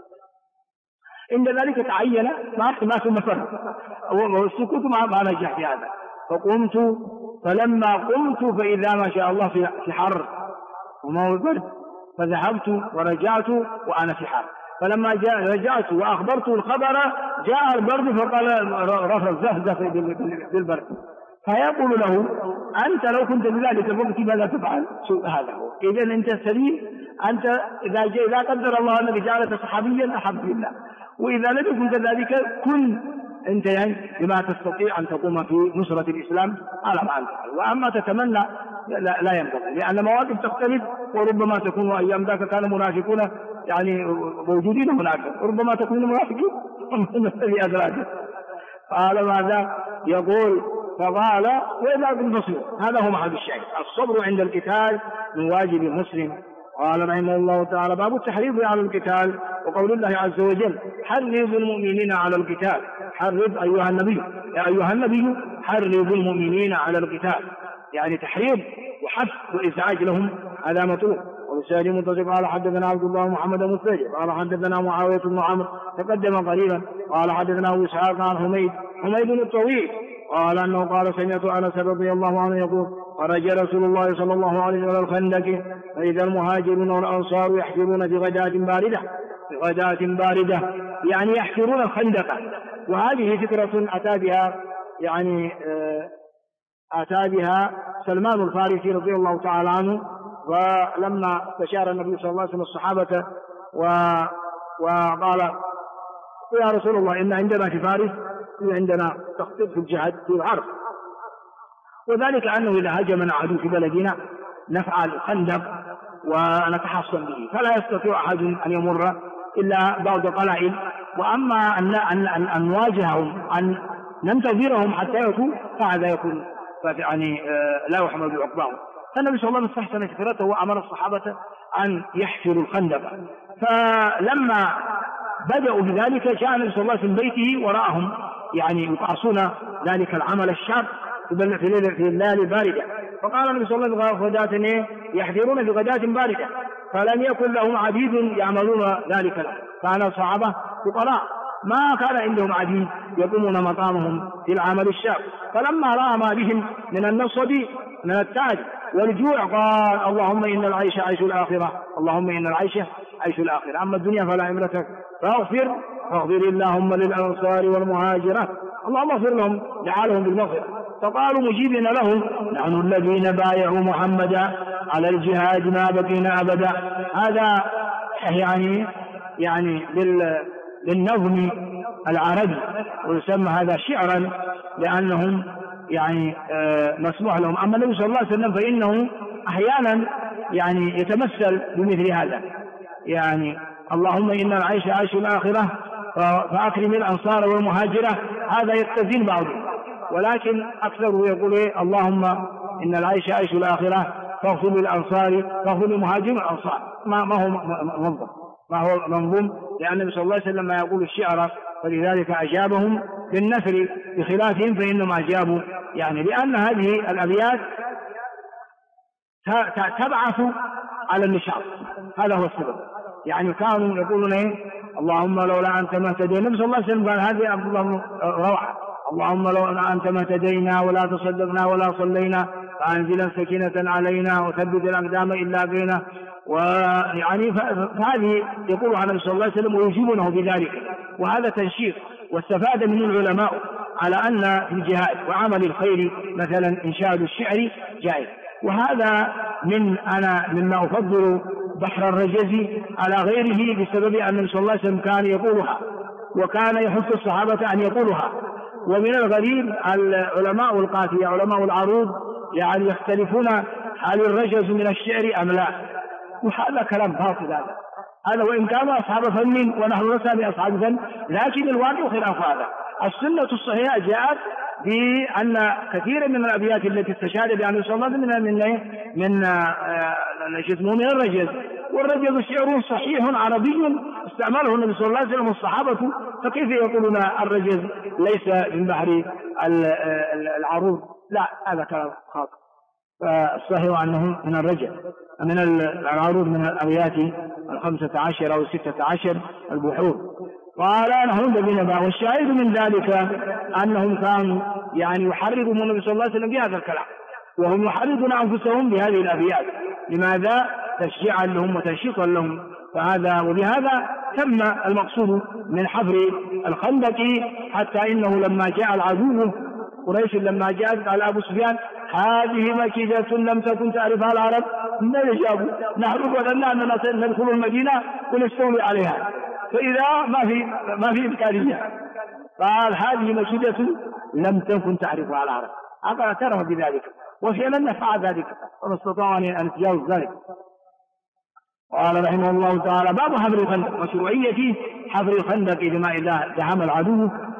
عند ذلك تعين، ما ثم فرق، والسكوت ما نجح في هذا. فقمت، فلما قمت فإذا ما شاء الله في حر وما هو برد، فذهبت ورجعت وأنا في حر. فلما رجعت وأخبرت الخبر جاء البرد، فقال رفض زهزه بالبرد. فيقول له: أنت لو كنت بذلك الوقت ماذا تفعل؟ هذا هو. إذن أنت سليم، أنت إذا قدر الله أنك جعلت صحابيا أحب لله، وإذا لم يكن كذلك كن أنت يعني بما تستطيع أن تقوم في نصرة الإسلام على ما أنت. وأما تتمنى لا ينبغي، لأن مواقف تختلف، وربما تكون أيام ذاك كان منافقون يعني موجودين هناك، ربما تكون منافقين الذي أدراك. قال: ماذا يقول؟ فقال وإذا بالبصير. هذا هو محل الشاهد، الصبر عند القتال من واجب المسلم. قال رحمه الله تعالى: باب التحريض على القتال، وقول الله عز وجل: حرض المؤمنين على القتال. حرض أيها النبي، يا أيها النبي حرض المؤمنين على القتال، يعني تحريض وحث وإزعاج لهم، هذا مطلوب. وبالسند متصل قال: حدثنا عبد الله محمد بن مسلم قال: حدثنا معاوية بن عمرو تقدم قريبا قال: حدثنا أبو إسحاق عن حميد الطويل قال أنه قال: سمعت أنس رضي الله عنه يقول: خرج رسول الله صلى الله عليه وسلم الخندق فإذا المهاجرون والأنصار يحفرون في غداة باردة، يعني يحفرون الخندق. وهذه فكرة أتى بها سلمان الفارسي رضي الله تعالى عنه، ولما استشار النبي صلى الله عليه وسلم الصحابة وقال: يا رسول الله إن عندنا في فارس عندنا تخطيط في الجهاد في الحرب، وذلك أنه إذا هجمنا عدو في بلدنا نفعل خندق ونتحصن به، فلا يستطيع أحد أن يمر إلا بعض قلائل، وأما أن نواجههم أن ننتظرهم حتى يأتوا فهذا يكون يعني لا يحمل بعقباهم. فالنبي صلى الله عليه وسلم استحسن فكرته وأمر الصحابة أن يحفروا الخندق. فلما بدأوا بذلك جاء النبي صلى الله عليه وسلم بيته وراءهم، يعني يقاصون ذلك العمل الشاق في الليالي الباردة. فقال النبي صلى الله عليه وسلم: يحفرون في غداة باردة، فلم يكن لهم عبيد يعملون ذلك له. كان الصحابة فقراء ما كان عندهم عبيد يقومون مقامهم في العمل الشاق، فلما رأى ما بهم من النصب من التعب والجوع قال: اللهم إن العيش عيش الآخرة، اللهم إن العيش عيش الآخرة، أما الدنيا فلا عمرتك، فاغفر اللهم للأنصار والمهاجرات، اللهم اغفر لهم لعالهم بالمغفرة. فقالوا مجيبين له: نحن الذين بايعوا محمدا على الجهاد ما بقينا أبدا. هذا يعني للنظم العربي، ويسمى هذا شعرا لأنهم يعني مسموح لهم. أما النبي صلى الله عليه وسلم فإنه أحيانا يعني يتمثل بمثل هذا، يعني اللهم إن العيش عيش الآخرة فأكرم الأنصار والمهاجرة، هذا يتزين بعضه، ولكن أكثره يقول: اللهم إن العيش عيش الآخرة فاغفر للأنصار فاغفر للمهاجرين والأنصار. ما هو منظوم، لأن النبي صلى الله عليه وسلم ما يقول الشعر، فلذلك أجابهم بالنثر، بخلافهم فإنهم أجابوا يعني لأن هذه الأبيات تبعث على النشاط، هذا هو السبب. يعني كانوا يقولون: اللهم لولا أنت ما اهتدينا. النبي صلى الله عليه وسلم قال هذه عبد الله بن رواحة: اللهم لولا أنت ما اهتدينا ولا تصدقنا ولا صلينا فأنزلا سكينة علينا وثبت الأقدام إلا بينا. ويعني فهذه يقولها النبي صلى الله عليه وسلم ويجيبونه بذلك، وهذا تنشيط. واستفاد من العلماء على أن في الجهاد وعمل الخير مثلا إنشاد الشعر جائز. وهذا مما أفضل بحر الرجز على غيره بسبب أن النبي صلى الله عليه وسلم كان يقولها وكان يحث الصحابة أن يقولها. ومن الغريب العلماء القافية علماء العروض يعني يختلفون هل الرجز من الشعر أم لا، وهذا كلام باطل. هذا وإن كانوا أصحاب فن ونحن لسنا بأصحاب فن، لكن الواقع خلاف هذا. السنة الصحيحة جاءت بأن كثير من الأبيات التي استشهد بها النبي صلى الله عليه وسلم من الرجز، والرجز شعر صحيح عربي استعمله النبي صلى الله عليه وسلم والصحابة، فكيف يقولون الرجز ليس من بحر العروض؟ لا، هذا كلام خاطئ. فالصحيح أنه من الرجز، من العروض، من الأبيات 15 أو 16 البحور. قال: نحن بنبا. والشاهد من ذلك أنهم كانوا يعني يحرضون النبي صلى الله عليه وسلم بهذا الكلام، وهم يحرضون أنفسهم بهذه الأبيات. لماذا؟ تشجيعا لهم وتنشيطا لهم. وبهذا تم المقصود من حفر الخندق، حتى إنه لما جاء العدو قريش لما جاءت على أبو سفيان: هذه مكيدة لم تكن تعرفها العرب، ما يجابوا نحن ظننا أننا سندخل المدينة ونستولي عليها، فإذا ما في إمكانية. قال: هذه مكيدة لم تكن تعرفها العرب، اعترف بذلك وفعلا نفع ذلك وما استطاعوا أن يتجاوز ذلك. قال رحمه الله تعالى: باب حفر الخندق، مشروعية حفر الخندق إذا دعم العدو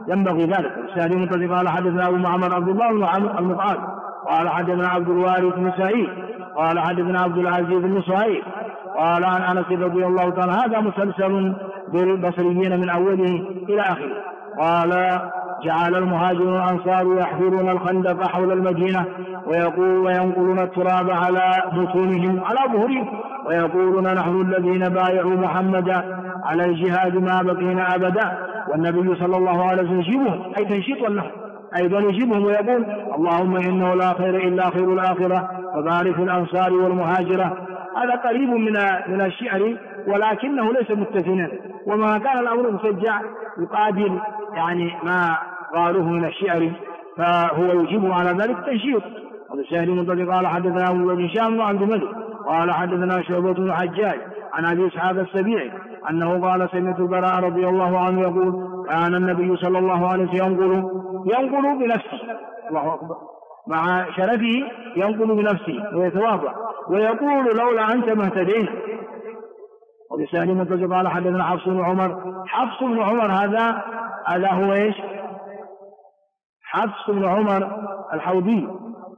ينبغي ذلك. السهل منتظر قال حدثنا أبو معمر عبد الله بن المقعد قال حدثنا عبد الوارث بن سعيد قال حدثنا عبد العزيز بن صهيب قال عن أنس رضي الله تعالى هذا مسلسل بالبصريين من أوله إلى آخره. قال جعل المهاجرون والأنصار يحفرون الخندق حول المدينة وينقلون التراب على بطونهم على ظهورهم ويقولون نحن الذين بايعوا محمدا على الجهاد ما بقينا أبدا. والنبي صلى الله عليه وسلم يجيبهم أي تنشيط والنحو أيضا يجيبهم ويقول اللهم إنه لا خير إلا خير الآخرة فبارك الأنصار والمهاجرة. هذا قريب من الشعر ولكنه ليس متزنا وما كان الأمر مسجع يقابل يعني ما قالوه من الشعر فهو يجيب على ذلك تنشيط. السهل منطلق قال حدثنا أبو بن هشام وعبد الملك قال حدثنا شعبة بن الحجاج عن أبي إسحاق السبيعي أنه قال سمعت البراء رضي الله عنه يقول كان النبي صلى الله عليه وسلم ينقل بنفسه الله أكبر مع شرفه ينقل بنفسه ويتواضع ويقول لولا أنت ما اهتدينا. وبسهل منطلق قال حدثنا حفص بن عمر. حفص بن عمر هذا هو ايش؟ حفص بن عمر الحوضي.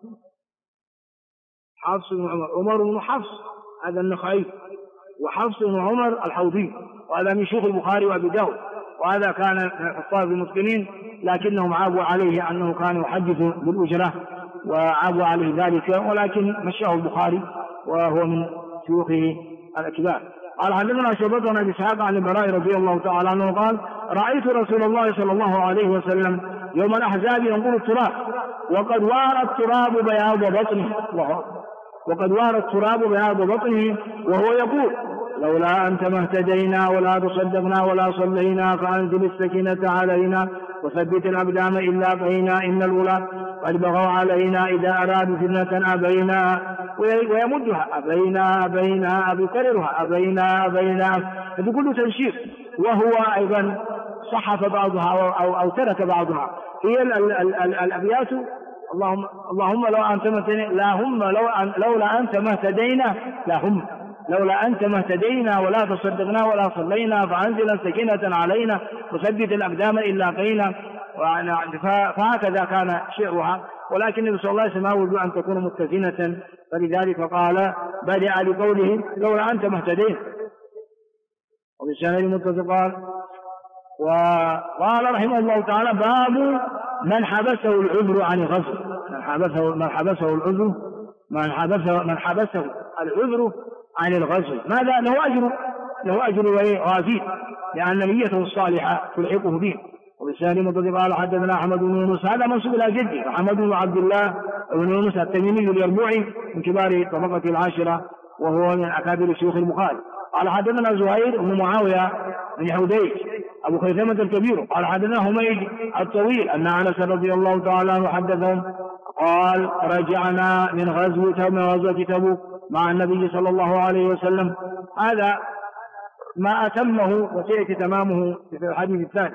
حفص بن عمر بن حفص هذا النخعي وحفص بن عمر الحوضي وهذا من شيوخ البخاري وابي داود وهذا كان من الحفاظ المتقنين لكنهم عابوا عليه أنه كان يحدث بالأجرة وعابوا عليه ذلك ولكن مشاه البخاري وهو من شيوخه الكبار. قال حدثنا شعبة بن أبي إسحاق عن البراء رضي الله تعالى عنه قال رأيت رسول الله صلى الله عليه وسلم يوم الأحزاب ينقل التراب وقد وار التراب بياض بطنه وهو يقول لولا أنت ما اهتدينا ولا تصدقنا ولا صلينا فأنزل السكينة علينا وثبت الأقدام إلا بينا إن الأولى قد بغوا علينا إذا أرادوا فتنة أبينا ويمدها أبينا بكررها أبينا هذا كله تنشيط. وهو أيضا صحف بعضها أو ترك بعضها هي الأبيات اللهم لولا أنت ما اهتدينا لولا أنت ما اهتدينا ولا تصدقنا ولا صلينا فأنزل سكينة علينا وثبت الأقدام إلا قينا. فهكذا كان شعرها ولكن النبي صلى الله عليه وسلم أود أن تكون متزنة فلذلك قال بدأ بقوله لولا أنت ما اهتدينا. وبالسند المتصل وقال رحمه الله تعالى باب من حبسه العذر عن الغزو. من حبسه العذر عن الغزو ماذا له أجر وغازي لأن نيته الصالحة تلحقه به. وبالسند المتصل قال حدثنا أحمد بن يونس هذا منسوب إلى جدي محمد بن عبد الله بن يونس التميمي اليربوعي من كبار الطبقة العاشرة وهو من أكابر شيوخ البخاري. قال حدثنا زهير بن معاوية بن حديث أبو خيثمة الكبير قال حدثنا حميد الطويل أن أنس رضي الله تعالى عنه حدثهم قال رجعنا من غزوة تبوك مع النبي صلى الله عليه وسلم. هذا ما أتمه وسيأتي تمامه في الحديث الثاني.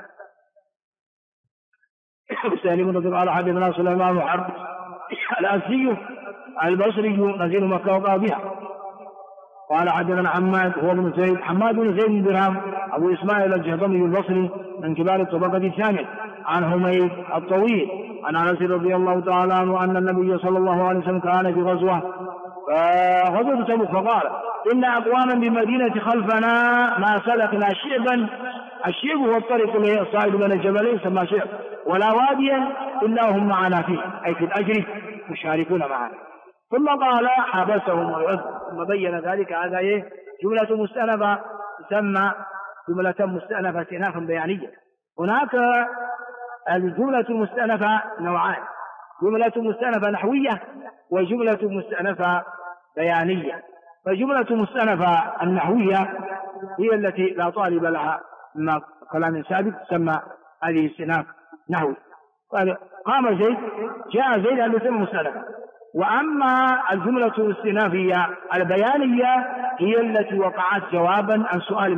سالم رضي الله عنه حدثنا سليمان بن حرب الأزدي البصري نزيل مكة وقع بها. قال حدثنا حماد بن زيد بن درهم أبو إسماعيل الجهضمي البصري من كبار الطبقة الثانية عن حميد الطويل عن أنس رضي الله تعالى عنه أن النبي صلى الله عليه وسلم كان في غزوة تبوك فقال إن أقواما بمدينة خلفنا ما سلكنا شعبا. الشعب هو الطريق الصاعد بين الجبلين سمى شعب ولا واديا إلا هم معنا فيه أي في الأجر مشاركون معنا. ثم قال حبسهم العذر ثم بين ذلك هذا جملة مستأنفة تسمى جملة مستأنفة استئنافا بيانيا. هناك الجملة المستأنفة نوعان جملة مستأنفة نحوية وجملة مستأنفة بيانية. فجملة مستأنفة النحوية هي التي لا طالب لها من كلام سابق تسمى هذه استئناف نحوي. قام زيد جاء زيد هذا يسمى مستأنفة. وأما الجملة الاستئنافية البيانية هي التي وقعت جوابا عن سؤال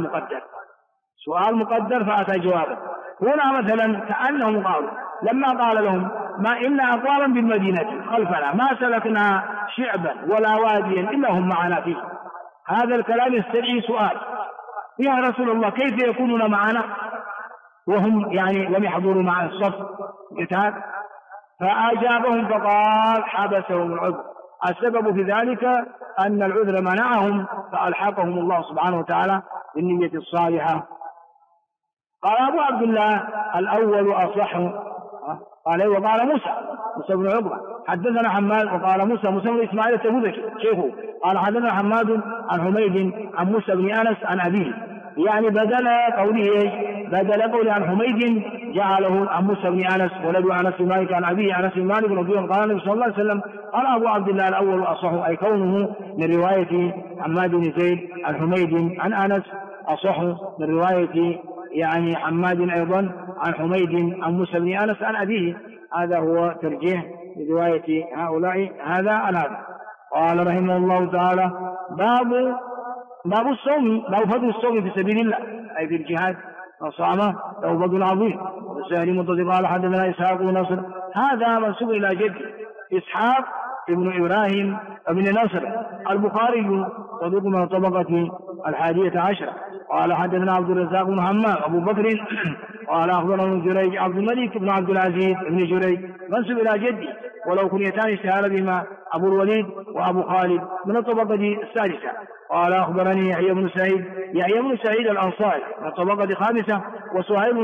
مقدر فأتى جوابا. هنا مثلا كأنهم قالوا لما قال لهم ما إن أقواما بالمدينة خلفنا ما سلكنا شعبا ولا واديا إلا هم معنا فيه. هذا الكلام يستدعي سؤال يا رسول الله كيف يكونون معنا وهم يعني لم يحضروا مع الصف قتال، فأجابهم فقال حبسهم العذر. السبب في ذلك أن العذر منعهم فألحقهم الله سبحانه وتعالى بالنية الصالحة. قال أبو عبد الله الأول أصح. قال وقال موسى بن عقبة حدثنا حماد، وقال موسى بن إسماعيل التبوذكي شيخه قال حدثنا حماد عن حميد عن موسى بن أنس عن أبيه، يعني بدل قوله عن حميد جعله عن موسى بن أنس ولد أنس بن مالك عن أبيه أنس بن مالك رضي الله عنه. قال النبي صلى الله عليه وسلم قال أبو عبد الله الأول أصح، أي كونه من رواية حماد بن زيد عن حميد عن أنس أصح من رواية يعني حماد أيضا عن حميد عن موسى بن أنس عن أبيه. هذا هو ترجيح برواية هؤلاء هذا عن هذا. قال رحمه الله تعالى باب الصوم، باب فضل الصوم في سبيل الله أي في الجهاد، وصام له فضل عظيم. وسهل متصل قال حدثنا إسحاق بن نصر، هذا منسوب إلى جد إسحاق ابن إبراهيم ابن نصر البخاري صدوق من طبقة 11. قال حدثنا عبد الرزاق بن حمام أبو بكر قال أخبرنا جريج عبد الملك بن عبد العزيز بن جريج منسوب إلى جدي، ولو كنيتان اشتهر بهما أبو الوليد وأبو خالد من الطبقة 6. قال أخبرني يحيى بن سعيد الأنصاري من الطبقة 5، وسهيل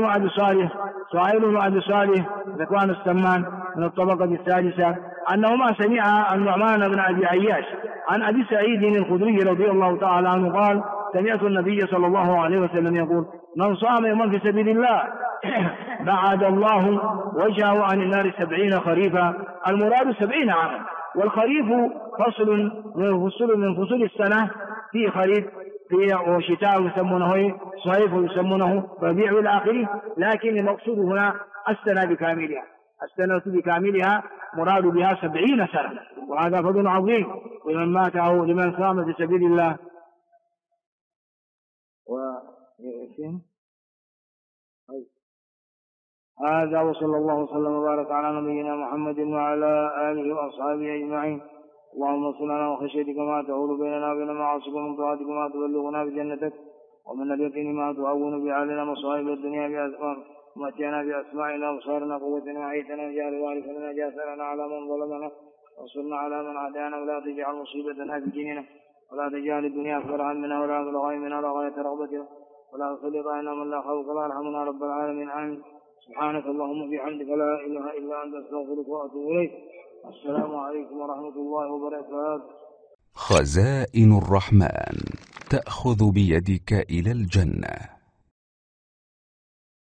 بن أبي صالح ذكوان السمان من الطبقة 6 أنهما سمع النعمان بن أبي عياش عن أبي سعيد الخدري رضي الله تعالى عنه قال سمعت النبي صلى الله عليه وسلم يقول من صام يوما في سبيل الله بعد الله وجهه عن النار 70 خريفا. المراد 70 عاما، والخريف فصل من فصول السنة، في خريف في شتاء يسمونه صيف يسمونه ربيع إلى آخره، لكن المقصود هنا السنة بكاملها مراد بها 70 سنة، وهذا فضل عظيم لمن مات أو لمن صام في سبيل الله. هذا وصلى الله وسلم وبارك على نبينا محمد وعلى آله وأصحابه أجمعين. اللهم صل على خشيتك ما تحول بيننا وبين معاصيك، ومن طاعتك ما تبلغنا بجنتك، ومن اليقين ما تهون بعلنا مصائب الدنيا ومتعنا بأسماعنا وأبصارنا قوتنا وعيتنا وجعل وارث لنا جاثرنا على من ظلمنا، وانصرنا على من عادانا، ولا تجعل مصيبتنا في ديننا، ولا تجعل الدنيا أكبر همنا ولا مبلغ علمنا ولا غاية رغبتنا، ولا تسلط علينا من لا خوف ولا يرحمنا رب العالمين. آمين. سبحانك اللهم وبحمدك لا إله إلا أنت أستغفرك وأتوب إليك. السلام عليكم ورحمة الله وبركاته. خزائن الرحمن تأخذ بيدك إلى الجنة.